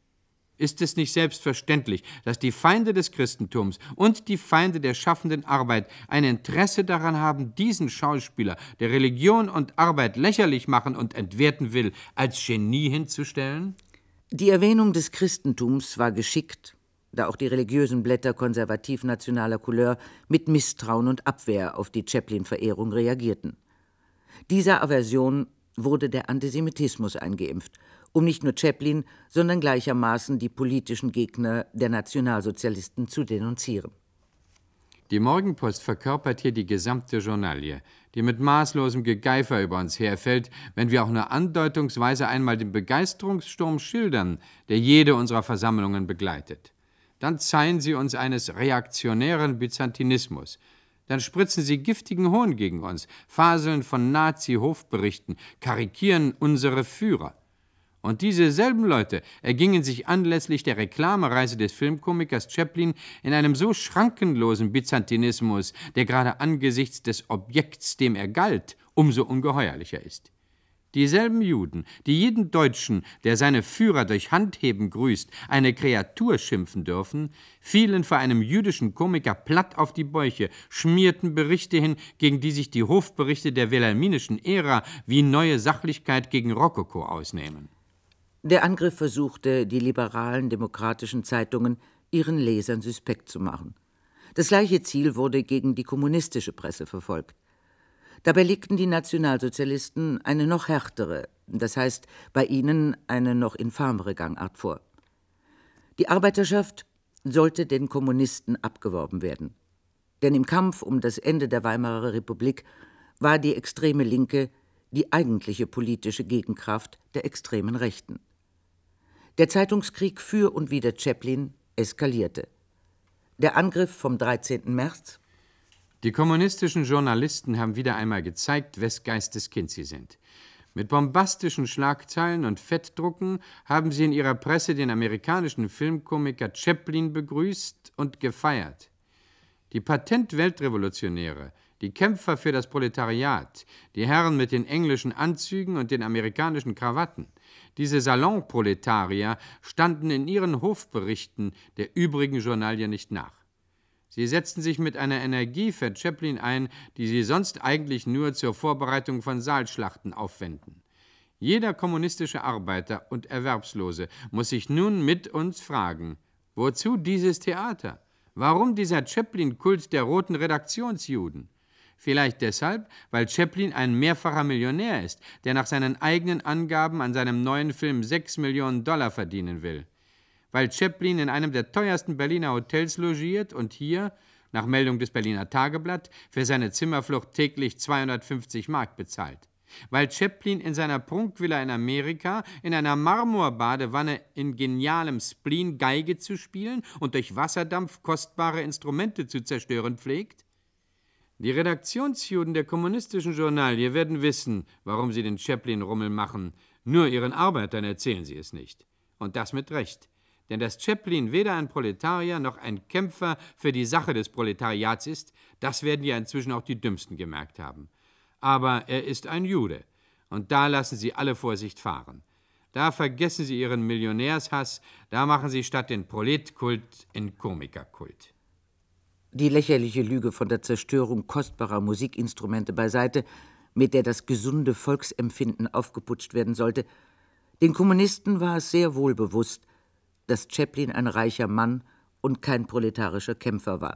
Ist es nicht selbstverständlich, dass die Feinde des Christentums und die Feinde der schaffenden Arbeit ein Interesse daran haben, diesen Schauspieler, der Religion und Arbeit lächerlich machen und entwerten will, als Genie hinzustellen? Die Erwähnung des Christentums war geschickt, da auch die religiösen Blätter konservativ-nationaler Couleur mit Misstrauen und Abwehr auf die Chaplin-Verehrung reagierten. Dieser Aversion wurde der Antisemitismus eingeimpft, um nicht nur Chaplin, sondern gleichermaßen die politischen Gegner der Nationalsozialisten zu denunzieren. Die Morgenpost verkörpert hier die gesamte Journalie, die mit maßlosem Gegeifer über uns herfällt, wenn wir auch nur andeutungsweise einmal den Begeisterungssturm schildern, der jede unserer Versammlungen begleitet. Dann zeihen sie uns eines reaktionären Byzantinismus. Dann spritzen sie giftigen Hohn gegen uns, faseln von Nazi-Hofberichten, karikieren unsere Führer. Und diese selben Leute ergingen sich anlässlich der Reklamereise des Filmkomikers Chaplin in einem so schrankenlosen Byzantinismus, der gerade angesichts des Objekts, dem er galt, umso ungeheuerlicher ist. Dieselben Juden, die jeden Deutschen, der seine Führer durch Handheben grüßt, eine Kreatur schimpfen dürfen, fielen vor einem jüdischen Komiker platt auf die Bäuche, schmierten Berichte hin, gegen die sich die Hofberichte der wilhelminischen Ära wie neue Sachlichkeit gegen Rokoko ausnehmen. Der Angriff versuchte, die liberalen demokratischen Zeitungen ihren Lesern suspekt zu machen. Das gleiche Ziel wurde gegen die kommunistische Presse verfolgt. Dabei legten die Nationalsozialisten eine noch härtere, das heißt bei ihnen eine noch infamere Gangart vor. Die Arbeiterschaft sollte den Kommunisten abgeworben werden. Denn im Kampf um das Ende der Weimarer Republik war die extreme Linke die eigentliche politische Gegenkraft der extremen Rechten. Der Zeitungskrieg für und wider Chaplin eskalierte. Der Angriff vom dreizehnten März. Die kommunistischen Journalisten haben wieder einmal gezeigt, wes Geistes Kind sie sind. Mit bombastischen Schlagzeilen und Fettdrucken haben sie in ihrer Presse den amerikanischen Filmkomiker Chaplin begrüßt und gefeiert. Die Patent-Weltrevolutionäre, die Kämpfer für das Proletariat, die Herren mit den englischen Anzügen und den amerikanischen Krawatten, diese Salonproletarier standen in ihren Hofberichten der übrigen Journalie nicht nach. Sie setzten sich mit einer Energie für Chaplin ein, die sie sonst eigentlich nur zur Vorbereitung von Saalschlachten aufwenden. Jeder kommunistische Arbeiter und Erwerbslose muss sich nun mit uns fragen, wozu dieses Theater? Warum dieser Chaplin-Kult der roten Redaktionsjuden? Vielleicht deshalb, weil Chaplin ein mehrfacher Millionär ist, der nach seinen eigenen Angaben an seinem neuen Film sechs Millionen Dollar verdienen will. Weil Chaplin in einem der teuersten Berliner Hotels logiert und hier, nach Meldung des Berliner Tageblatt, für seine Zimmerflucht täglich zweihundertfünfzig Mark bezahlt. Weil Chaplin in seiner Prunkvilla in Amerika in einer Marmorbadewanne in genialem Spleen Geige zu spielen und durch Wasserdampf kostbare Instrumente zu zerstören pflegt? Die Redaktionsjuden der kommunistischen Journalie werden wissen, warum sie den Chaplin-Rummel machen, Nur ihren Arbeitern erzählen sie es nicht. Und das mit Recht. Denn dass Chaplin weder ein Proletarier noch ein Kämpfer für die Sache des Proletariats ist, das werden ja inzwischen auch die Dümmsten gemerkt haben. Aber er ist ein Jude. Und da lassen sie alle Vorsicht fahren. Da vergessen sie ihren Millionärshass, da machen sie statt den Proletkult einen Komikerkult. Die lächerliche Lüge von der Zerstörung kostbarer Musikinstrumente beiseite, mit der das gesunde Volksempfinden aufgeputscht werden sollte. Den Kommunisten war es sehr wohl bewusst, dass Chaplin ein reicher Mann und kein proletarischer Kämpfer war.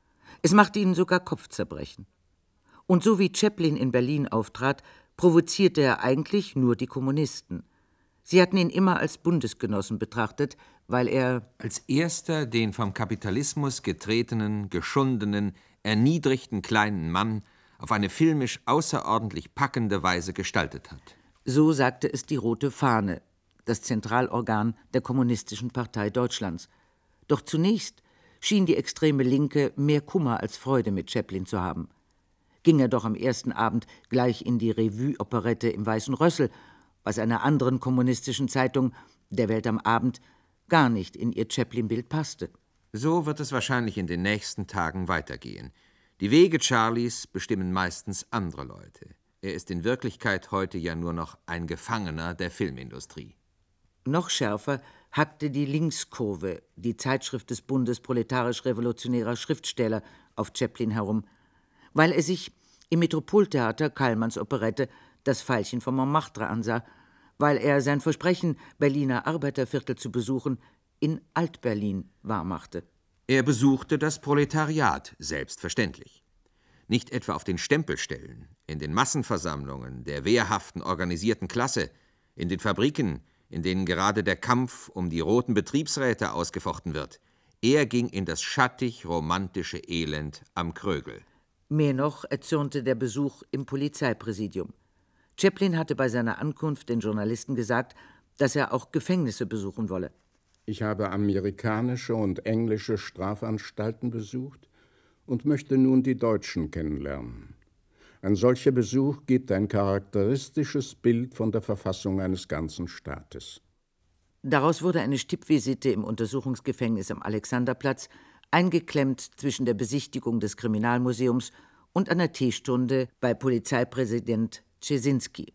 Es machte ihnen sogar Kopfzerbrechen. Und so wie Chaplin in Berlin auftrat, provozierte er eigentlich nur die Kommunisten. Sie hatten ihn immer als Bundesgenossen betrachtet, weil er als erster den vom Kapitalismus getretenen, geschundenen, erniedrigten kleinen Mann auf eine filmisch außerordentlich packende Weise gestaltet hat. So sagte es die Rote Fahne, das Zentralorgan der Kommunistischen Partei Deutschlands. Doch zunächst schien die extreme Linke mehr Kummer als Freude mit Chaplin zu haben. Ging er doch am ersten Abend gleich in die Revue-Operette im Weißen Rössel, was einer anderen kommunistischen Zeitung, der Welt am Abend, gar nicht in ihr Chaplin-Bild passte. So wird es wahrscheinlich in den nächsten Tagen weitergehen. Die Wege Charlies bestimmen meistens andere Leute. Er ist in Wirklichkeit heute ja nur noch ein Gefangener der Filmindustrie. Noch schärfer hackte die Linkskurve, die Zeitschrift des Bundes proletarisch-revolutionärer Schriftsteller, auf Chaplin herum, weil er sich im Metropoltheater Kallmanns Operette das Veilchen von Montmartre ansah, weil er sein Versprechen, Berliner Arbeiterviertel zu besuchen, in Alt-Berlin wahrmachte. Er besuchte das Proletariat, selbstverständlich. Nicht etwa auf den Stempelstellen, in den Massenversammlungen der wehrhaften organisierten Klasse, in den Fabriken, in denen gerade der Kampf um die roten Betriebsräte ausgefochten wird. Er ging in das schattig-romantische Elend am Krögel. Mehr noch erzürnte der Besuch im Polizeipräsidium. Chaplin hatte bei seiner Ankunft den Journalisten gesagt, dass er auch Gefängnisse besuchen wolle. Ich habe amerikanische und englische Strafanstalten besucht und möchte nun die deutschen kennenlernen. Ein solcher Besuch gibt ein charakteristisches Bild von der Verfassung eines ganzen Staates. Daraus wurde eine Stippvisite im Untersuchungsgefängnis am Alexanderplatz, eingeklemmt zwischen der Besichtigung des Kriminalmuseums und einer Teestunde bei Polizeipräsident Czesinski.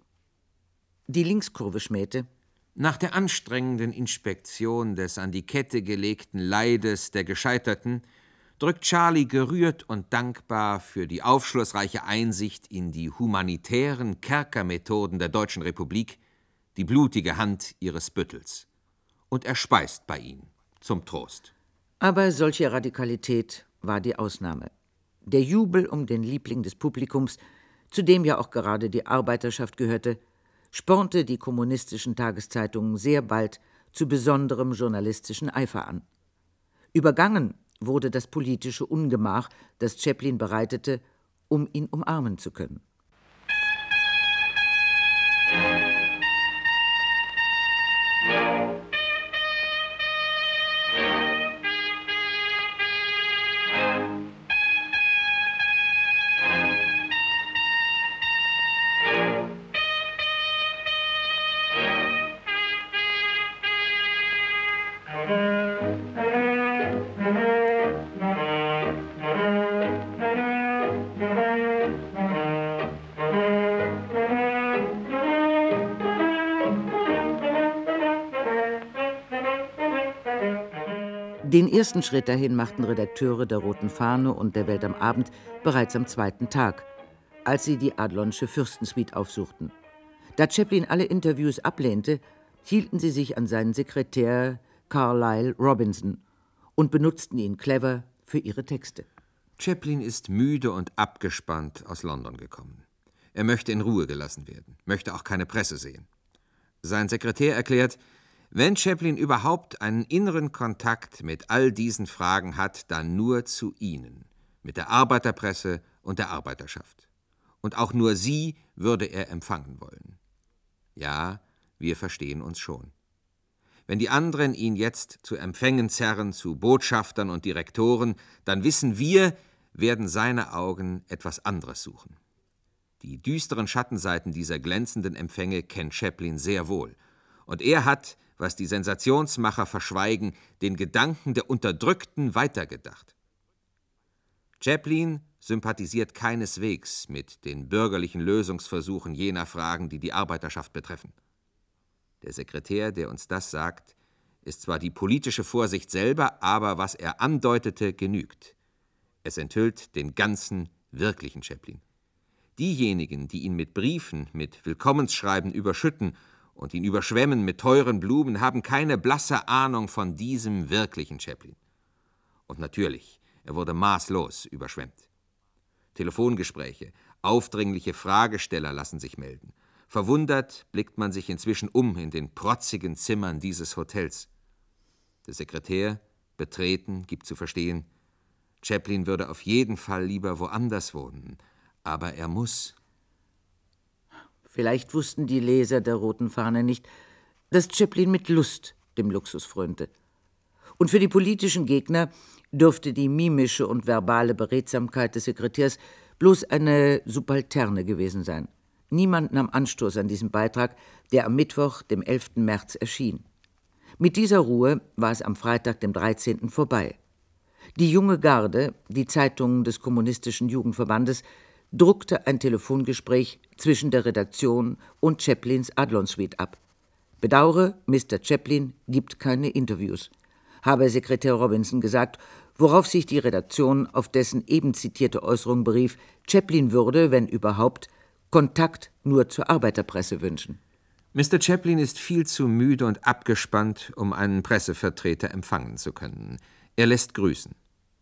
Die Linkskurve schmähte: Nach der anstrengenden Inspektion des an die Kette gelegten Leides der Gescheiterten drückt Charlie gerührt und dankbar für die aufschlussreiche Einsicht in die humanitären Kerkermethoden der Deutschen Republik die blutige Hand ihres Büttels. Und er speist bei ihnen, zum Trost. Aber solche Radikalität war die Ausnahme. Der Jubel um den Liebling des Publikums, zu dem ja auch gerade die Arbeiterschaft gehörte, spornte die kommunistischen Tageszeitungen sehr bald zu besonderem journalistischen Eifer an. Übergangen wurde das politische Ungemach, das Chaplin bereitete, um ihn umarmen zu können. Den ersten Schritt dahin machten Redakteure der Roten Fahne und der Welt am Abend bereits am zweiten Tag, als sie die Adlonsche Fürstensuite aufsuchten. Da Chaplin alle Interviews ablehnte, hielten sie sich an seinen Sekretär Carlyle Robinson und benutzten ihn clever für ihre Texte. Chaplin ist müde und abgespannt aus London gekommen. Er möchte in Ruhe gelassen werden, möchte auch keine Presse sehen. Sein Sekretär erklärt, wenn Chaplin überhaupt einen inneren Kontakt mit all diesen Fragen hat, dann nur zu Ihnen, mit der Arbeiterpresse und der Arbeiterschaft. Und auch nur Sie würde er empfangen wollen. Ja, wir verstehen uns schon. Wenn die anderen ihn jetzt zu Empfängen zerren, zu Botschaftern und Direktoren, dann wissen wir, werden seine Augen etwas anderes suchen. Die düsteren Schattenseiten dieser glänzenden Empfänge kennt Chaplin sehr wohl. Und er hat, was die Sensationsmacher verschweigen, den Gedanken der Unterdrückten weitergedacht. Chaplin sympathisiert keineswegs mit den bürgerlichen Lösungsversuchen jener Fragen, die die Arbeiterschaft betreffen. Der Sekretär, der uns das sagt, ist zwar die politische Vorsicht selber, aber was er andeutete, genügt. Es enthüllt den ganzen, wirklichen Chaplin. Diejenigen, die ihn mit Briefen, mit Willkommensschreiben überschütten und ihn überschwemmen mit teuren Blumen, haben keine blasse Ahnung von diesem wirklichen Chaplin. Und natürlich, er wurde maßlos überschwemmt. Telefongespräche, aufdringliche Fragesteller lassen sich melden. Verwundert blickt man sich inzwischen um in den protzigen Zimmern dieses Hotels. Der Sekretär, betreten, gibt zu verstehen, Chaplin würde auf jeden Fall lieber woanders wohnen, aber er muss. Vielleicht wussten die Leser der Roten Fahne nicht, dass Chaplin mit Lust dem Luxus frönte. Und für die politischen Gegner dürfte die mimische und verbale Beredsamkeit des Sekretärs bloß eine Subalterne gewesen sein. Niemand nahm Anstoß an diesem Beitrag, der am Mittwoch, dem elften März, erschien. Mit dieser Ruhe war es am Freitag, dem dreizehnten vorbei. Die Junge Garde, die Zeitung des Kommunistischen Jugendverbandes, druckte ein Telefongespräch zwischen der Redaktion und Chaplins Adlon-Suite ab. Bedauere, Mister Chaplin gibt keine Interviews, habe Sekretär Robinson gesagt, worauf sich die Redaktion auf dessen eben zitierte Äußerung berief, Chaplin würde, wenn überhaupt, Kontakt nur zur Arbeiterpresse wünschen. Mister Chaplin ist viel zu müde und abgespannt, um einen Pressevertreter empfangen zu können. Er lässt grüßen.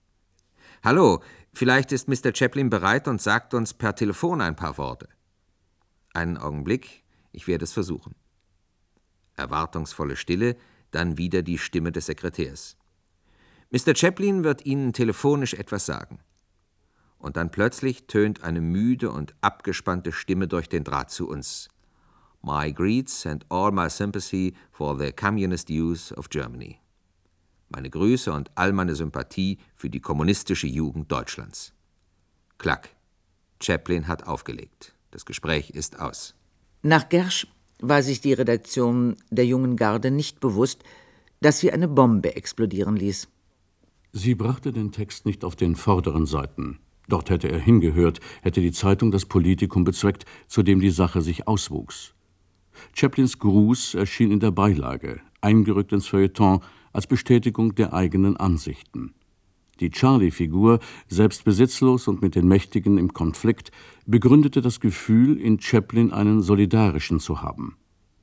»Hallo, vielleicht ist Mister Chaplin bereit und sagt uns per Telefon ein paar Worte.« »Einen Augenblick, ich werde es versuchen.« Erwartungsvolle Stille, dann wieder die Stimme des Sekretärs. »Mister Chaplin wird Ihnen telefonisch etwas sagen.« Und dann plötzlich tönt eine müde und abgespannte Stimme durch den Draht zu uns. »My greets and all my sympathy for the Communist Youth of Germany.« Meine Grüße und all meine Sympathie für die kommunistische Jugend Deutschlands. Klack. Chaplin hat aufgelegt. Das Gespräch ist aus. Nach Gersch war sich die Redaktion der Jungen Garde nicht bewusst, dass sie eine Bombe explodieren ließ. Sie brachte den Text nicht auf den vorderen Seiten. Dort hätte er hingehört, hätte die Zeitung das Politikum bezweckt, zu dem die Sache sich auswuchs. Chaplins Gruß erschien in der Beilage, eingerückt ins Feuilleton, als Bestätigung der eigenen Ansichten. Die Charlie-Figur, selbst besitzlos und mit den Mächtigen im Konflikt, begründete das Gefühl, in Chaplin einen Solidarischen zu haben.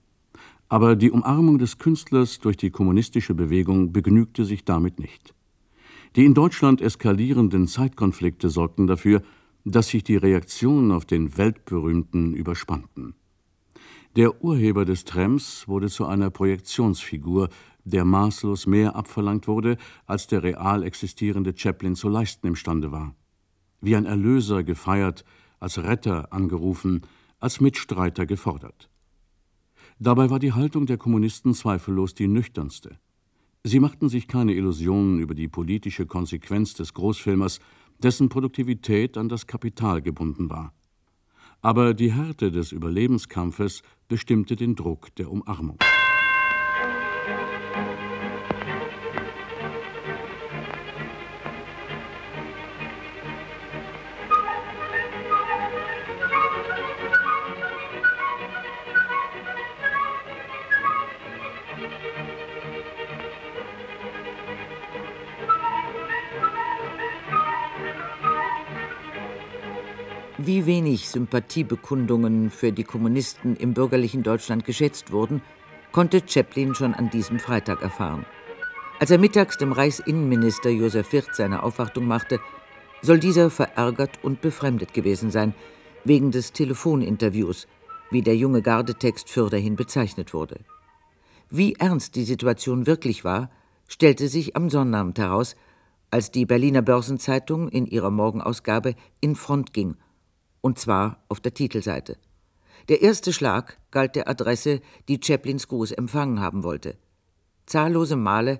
Aber die Umarmung des Künstlers durch die kommunistische Bewegung begnügte sich damit nicht. Die in Deutschland eskalierenden Zeitkonflikte sorgten dafür, dass sich die Reaktionen auf den Weltberühmten überspannten. Der Urheber des Trams wurde zu einer Projektionsfigur, der maßlos mehr abverlangt wurde, als der real existierende Chaplin zu leisten imstande war. Wie ein Erlöser gefeiert, als Retter angerufen, als Mitstreiter gefordert. Dabei war die Haltung der Kommunisten zweifellos die nüchternste. Sie machten sich keine Illusionen über die politische Konsequenz des Großfilmers, dessen Produktivität an das Kapital gebunden war. Aber die Härte des Überlebenskampfes bestimmte den Druck der Umarmung. Wie wenig Sympathiebekundungen für die Kommunisten im bürgerlichen Deutschland geschätzt wurden, konnte Chaplin schon an diesem Freitag erfahren. Als er mittags dem Reichsinnenminister Josef Wirth seine Aufwartung machte, soll dieser verärgert und befremdet gewesen sein, wegen des Telefoninterviews, wie der Junge Garde-Text fürderhin bezeichnet wurde. Wie ernst die Situation wirklich war, stellte sich am Sonnabend heraus, als die Berliner Börsenzeitung in ihrer Morgenausgabe in Front ging, und zwar auf der Titelseite. Der erste Schlag galt der Adresse, die Chaplins Gruß empfangen haben wollte. Zahllose Male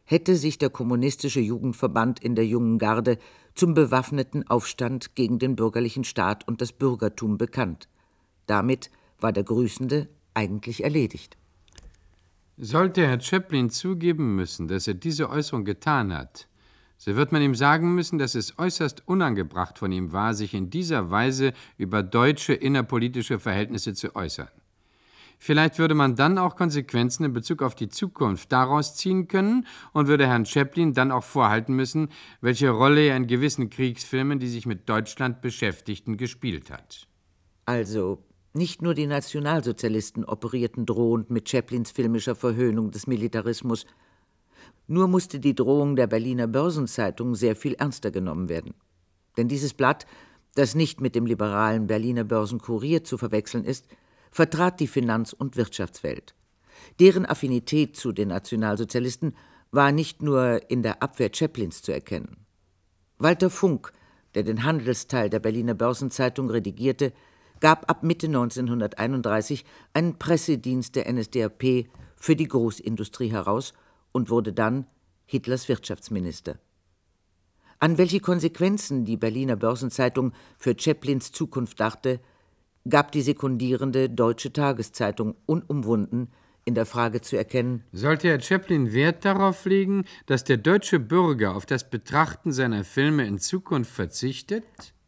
hätte sich der kommunistische Jugendverband in der Jungen Garde zum bewaffneten Aufstand gegen den bürgerlichen Staat und das Bürgertum bekannt. Damit war der Grüßende eigentlich erledigt. Sollte Herr Chaplin zugeben müssen, dass er diese Äußerung getan hat, so wird man ihm sagen müssen, dass es äußerst unangebracht von ihm war, sich in dieser Weise über deutsche innerpolitische Verhältnisse zu äußern. Vielleicht würde man dann auch Konsequenzen in Bezug auf die Zukunft daraus ziehen können und würde Herrn Chaplin dann auch vorhalten müssen, welche Rolle er in gewissen Kriegsfilmen, die sich mit Deutschland beschäftigten, gespielt hat. Also, nicht nur die Nationalsozialisten operierten drohend mit Chaplins filmischer Verhöhnung des Militarismus. Nur musste die Drohung der Berliner Börsenzeitung sehr viel ernster genommen werden. Denn dieses Blatt, das nicht mit dem liberalen Berliner Börsenkurier zu verwechseln ist, vertrat die Finanz- und Wirtschaftswelt. Deren Affinität zu den Nationalsozialisten war nicht nur in der Abwehr Chaplins zu erkennen. Walter Funk, der den Handelsteil der Berliner Börsenzeitung redigierte, gab ab Mitte neunzehnhunderteinunddreißig einen Pressedienst der N S D A P für die Großindustrie heraus und wurde dann Hitlers Wirtschaftsminister. An welche Konsequenzen die Berliner Börsenzeitung für Chaplins Zukunft dachte, gab die sekundierende Deutsche Tageszeitung unumwunden in der Frage zu erkennen: Sollte Herr Chaplin Wert darauf legen, dass der deutsche Bürger auf das Betrachten seiner Filme in Zukunft verzichtet?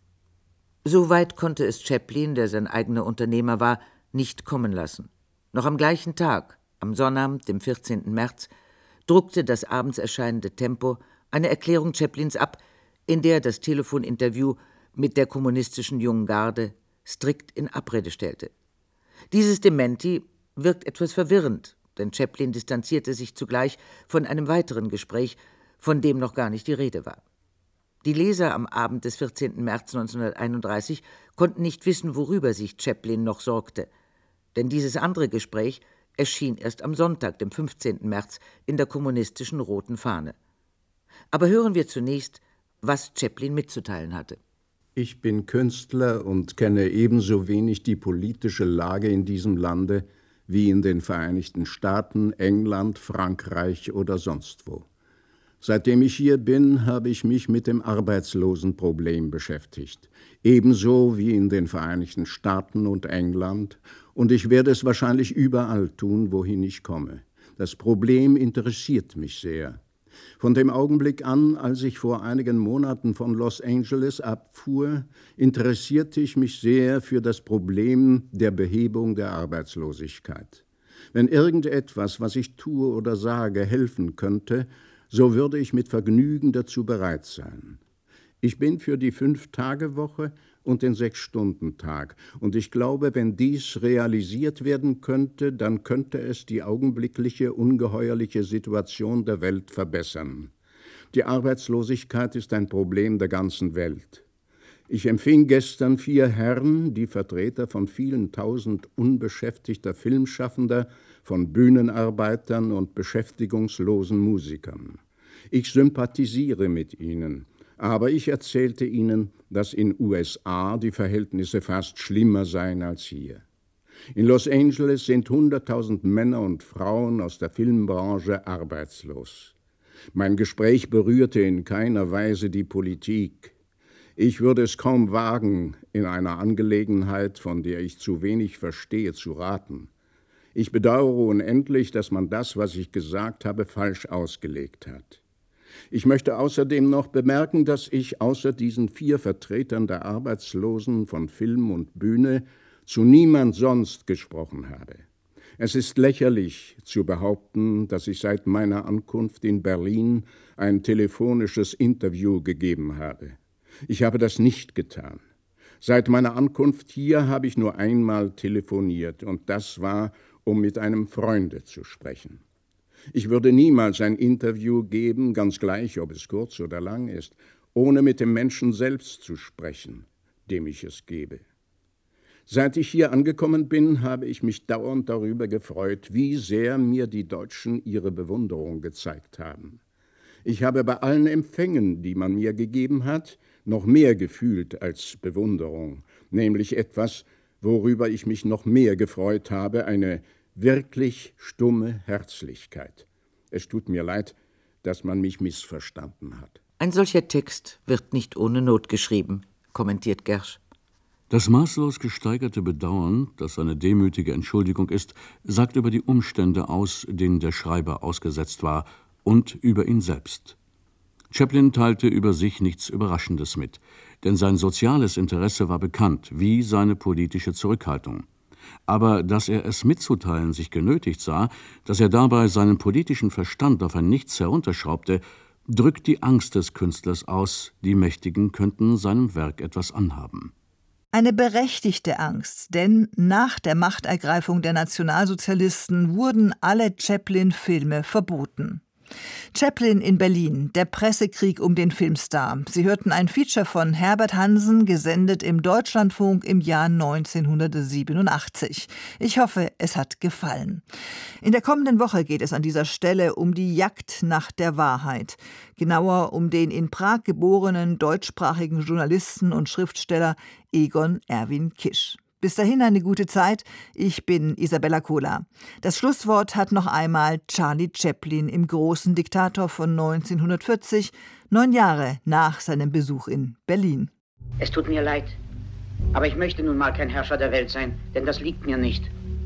So weit konnte es Chaplin, der sein eigener Unternehmer war, nicht kommen lassen. Noch am gleichen Tag, am Sonnabend, dem vierzehnten März, druckte das abends erscheinende Tempo eine Erklärung Chaplins ab, in der er das Telefoninterview mit der kommunistischen Jungen Garde strikt in Abrede stellte. Dieses Dementi wirkt etwas verwirrend, denn Chaplin distanzierte sich zugleich von einem weiteren Gespräch, von dem noch gar nicht die Rede war. Die Leser am Abend des vierzehnten März neunzehnhunderteinunddreißig konnten nicht wissen, worüber sich Chaplin noch sorgte, denn dieses andere Gespräch erschien erst am Sonntag, dem fünfzehnten März, in der kommunistischen Roten Fahne. Aber hören wir zunächst, was Chaplin mitzuteilen hatte. Ich bin Künstler und kenne ebenso wenig die politische Lage in diesem Lande wie in den Vereinigten Staaten, England, Frankreich oder sonst wo. Seitdem ich hier bin, habe ich mich mit dem Arbeitslosenproblem beschäftigt, ebenso wie in den Vereinigten Staaten und England, und ich werde es wahrscheinlich überall tun, wohin ich komme. Das Problem interessiert mich sehr. Von dem Augenblick an, als ich vor einigen Monaten von Los Angeles abfuhr, interessierte ich mich sehr für das Problem der Behebung der Arbeitslosigkeit. Wenn irgendetwas, was ich tue oder sage, helfen könnte, so würde ich mit Vergnügen dazu bereit sein. Ich bin für die Fünf-Tage-Woche und den Sechs-Stunden-Tag, und ich glaube, wenn dies realisiert werden könnte, dann könnte es die augenblickliche, ungeheuerliche Situation der Welt verbessern. Die Arbeitslosigkeit ist ein Problem der ganzen Welt. Ich empfing gestern vier Herren, die Vertreter von vielen tausend unbeschäftigter Filmschaffender, von Bühnenarbeitern und beschäftigungslosen Musikern. Ich sympathisiere mit ihnen, aber ich erzählte ihnen, dass in U S A die Verhältnisse fast schlimmer seien als hier. In Los Angeles sind hunderttausend Männer und Frauen aus der Filmbranche arbeitslos. Mein Gespräch berührte in keiner Weise die Politik. Ich würde es kaum wagen, in einer Angelegenheit, von der ich zu wenig verstehe, zu raten. Ich bedauere unendlich, dass man das, was ich gesagt habe, falsch ausgelegt hat. Ich möchte außerdem noch bemerken, dass ich außer diesen vier Vertretern der Arbeitslosen von Film und Bühne zu niemand sonst gesprochen habe. Es ist lächerlich zu behaupten, dass ich seit meiner Ankunft in Berlin ein telefonisches Interview gegeben habe. Ich habe das nicht getan. Seit meiner Ankunft hier habe ich nur einmal telefoniert, und das war, um mit einem Freunde zu sprechen. Ich würde niemals ein Interview geben, ganz gleich, ob es kurz oder lang ist, ohne mit dem Menschen selbst zu sprechen, dem ich es gebe. Seit ich hier angekommen bin, habe ich mich dauernd darüber gefreut, wie sehr mir die Deutschen ihre Bewunderung gezeigt haben. Ich habe bei allen Empfängen, die man mir gegeben hat, noch mehr gefühlt als Bewunderung, nämlich etwas, worüber ich mich noch mehr gefreut habe, eine wirklich stumme Herzlichkeit. Es tut mir leid, dass man mich missverstanden hat. Ein solcher Text wird nicht ohne Not geschrieben, kommentiert Gersch. Das maßlos gesteigerte Bedauern, das eine demütige Entschuldigung ist, sagt über die Umstände aus, denen der Schreiber ausgesetzt war, und über ihn selbst. Chaplin teilte über sich nichts Überraschendes mit, denn sein soziales Interesse war bekannt, wie seine politische Zurückhaltung. Aber dass er es mitzuteilen sich genötigt sah, dass er dabei seinen politischen Verstand auf ein Nichts herunterschraubte, drückt die Angst des Künstlers aus, die Mächtigen könnten seinem Werk etwas anhaben. Eine berechtigte Angst, denn nach der Machtergreifung der Nationalsozialisten wurden alle Chaplin-Filme verboten. Chaplin in Berlin, der Pressekrieg um den Filmstar. Sie hörten ein Feature von Herbert Hansen, gesendet im Deutschlandfunk im Jahr neunzehnhundertsiebenundachtzig. Ich hoffe, es hat gefallen. In der kommenden Woche geht es an dieser Stelle um die Jagd nach der Wahrheit. Genauer um den in Prag geborenen deutschsprachigen Journalisten und Schriftsteller Egon Erwin Kisch. Bis dahin eine gute Zeit. Ich bin Isabella Kohler. Das Schlusswort hat noch einmal Charlie Chaplin im Großen Diktator von neunzehnhundertvierzig, neun Jahre nach seinem Besuch in Berlin. Es tut mir leid, aber ich möchte nun mal kein Herrscher der Welt sein, denn das liegt mir nicht.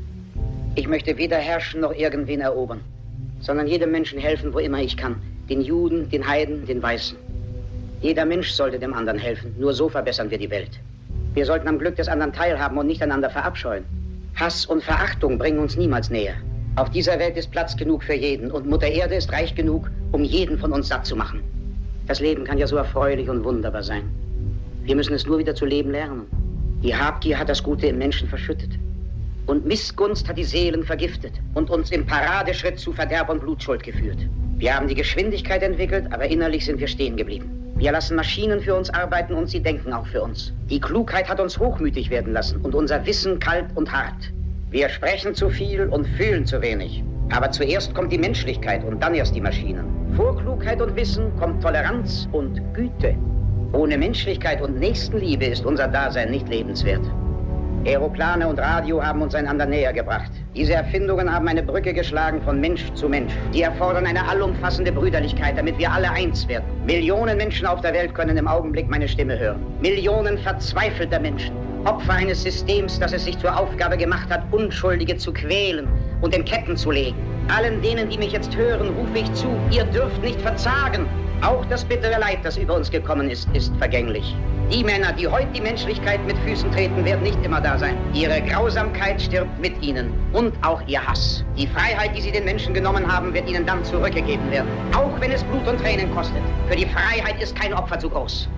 Ich möchte weder herrschen noch irgendwen erobern, sondern jedem Menschen helfen, wo immer ich kann. Den Juden, den Heiden, den Weißen. Jeder Mensch sollte dem anderen helfen. Nur so verbessern wir die Welt. Wir sollten am Glück des anderen teilhaben und nicht einander verabscheuen. Hass und Verachtung bringen uns niemals näher. Auf dieser Welt ist Platz genug für jeden und Mutter Erde ist reich genug, um jeden von uns satt zu machen. Das Leben kann ja so erfreulich und wunderbar sein. Wir müssen es nur wieder zu leben lernen. Die Habgier hat das Gute im Menschen verschüttet. Und Missgunst hat die Seelen vergiftet und uns im Paradeschritt zu Verderb und Blutschuld geführt. Wir haben die Geschwindigkeit entwickelt, aber innerlich sind wir stehen geblieben. Wir lassen Maschinen für uns arbeiten und sie denken auch für uns. Die Klugheit hat uns hochmütig werden lassen und unser Wissen kalt und hart. Wir sprechen zu viel und fühlen zu wenig. Aber zuerst kommt die Menschlichkeit und dann erst die Maschinen. Vor Klugheit und Wissen kommt Toleranz und Güte. Ohne Menschlichkeit und Nächstenliebe ist unser Dasein nicht lebenswert. Aeroplane und Radio haben uns einander näher gebracht. Diese Erfindungen haben eine Brücke geschlagen von Mensch zu Mensch. Die erfordern eine allumfassende Brüderlichkeit, damit wir alle eins werden. Millionen Menschen auf der Welt können im Augenblick meine Stimme hören. Millionen verzweifelter Menschen. Opfer eines Systems, das es sich zur Aufgabe gemacht hat, Unschuldige zu quälen und in Ketten zu legen. Allen denen, die mich jetzt hören, rufe ich zu, ihr dürft nicht verzagen. Auch das bittere Leid, das über uns gekommen ist, ist vergänglich. Die Männer, die heute die Menschlichkeit mit Füßen treten, werden nicht immer da sein. Ihre Grausamkeit stirbt mit ihnen und auch ihr Hass. Die Freiheit, die sie den Menschen genommen haben, wird ihnen dann zurückgegeben werden. Auch wenn es Blut und Tränen kostet. Für die Freiheit ist kein Opfer zu groß.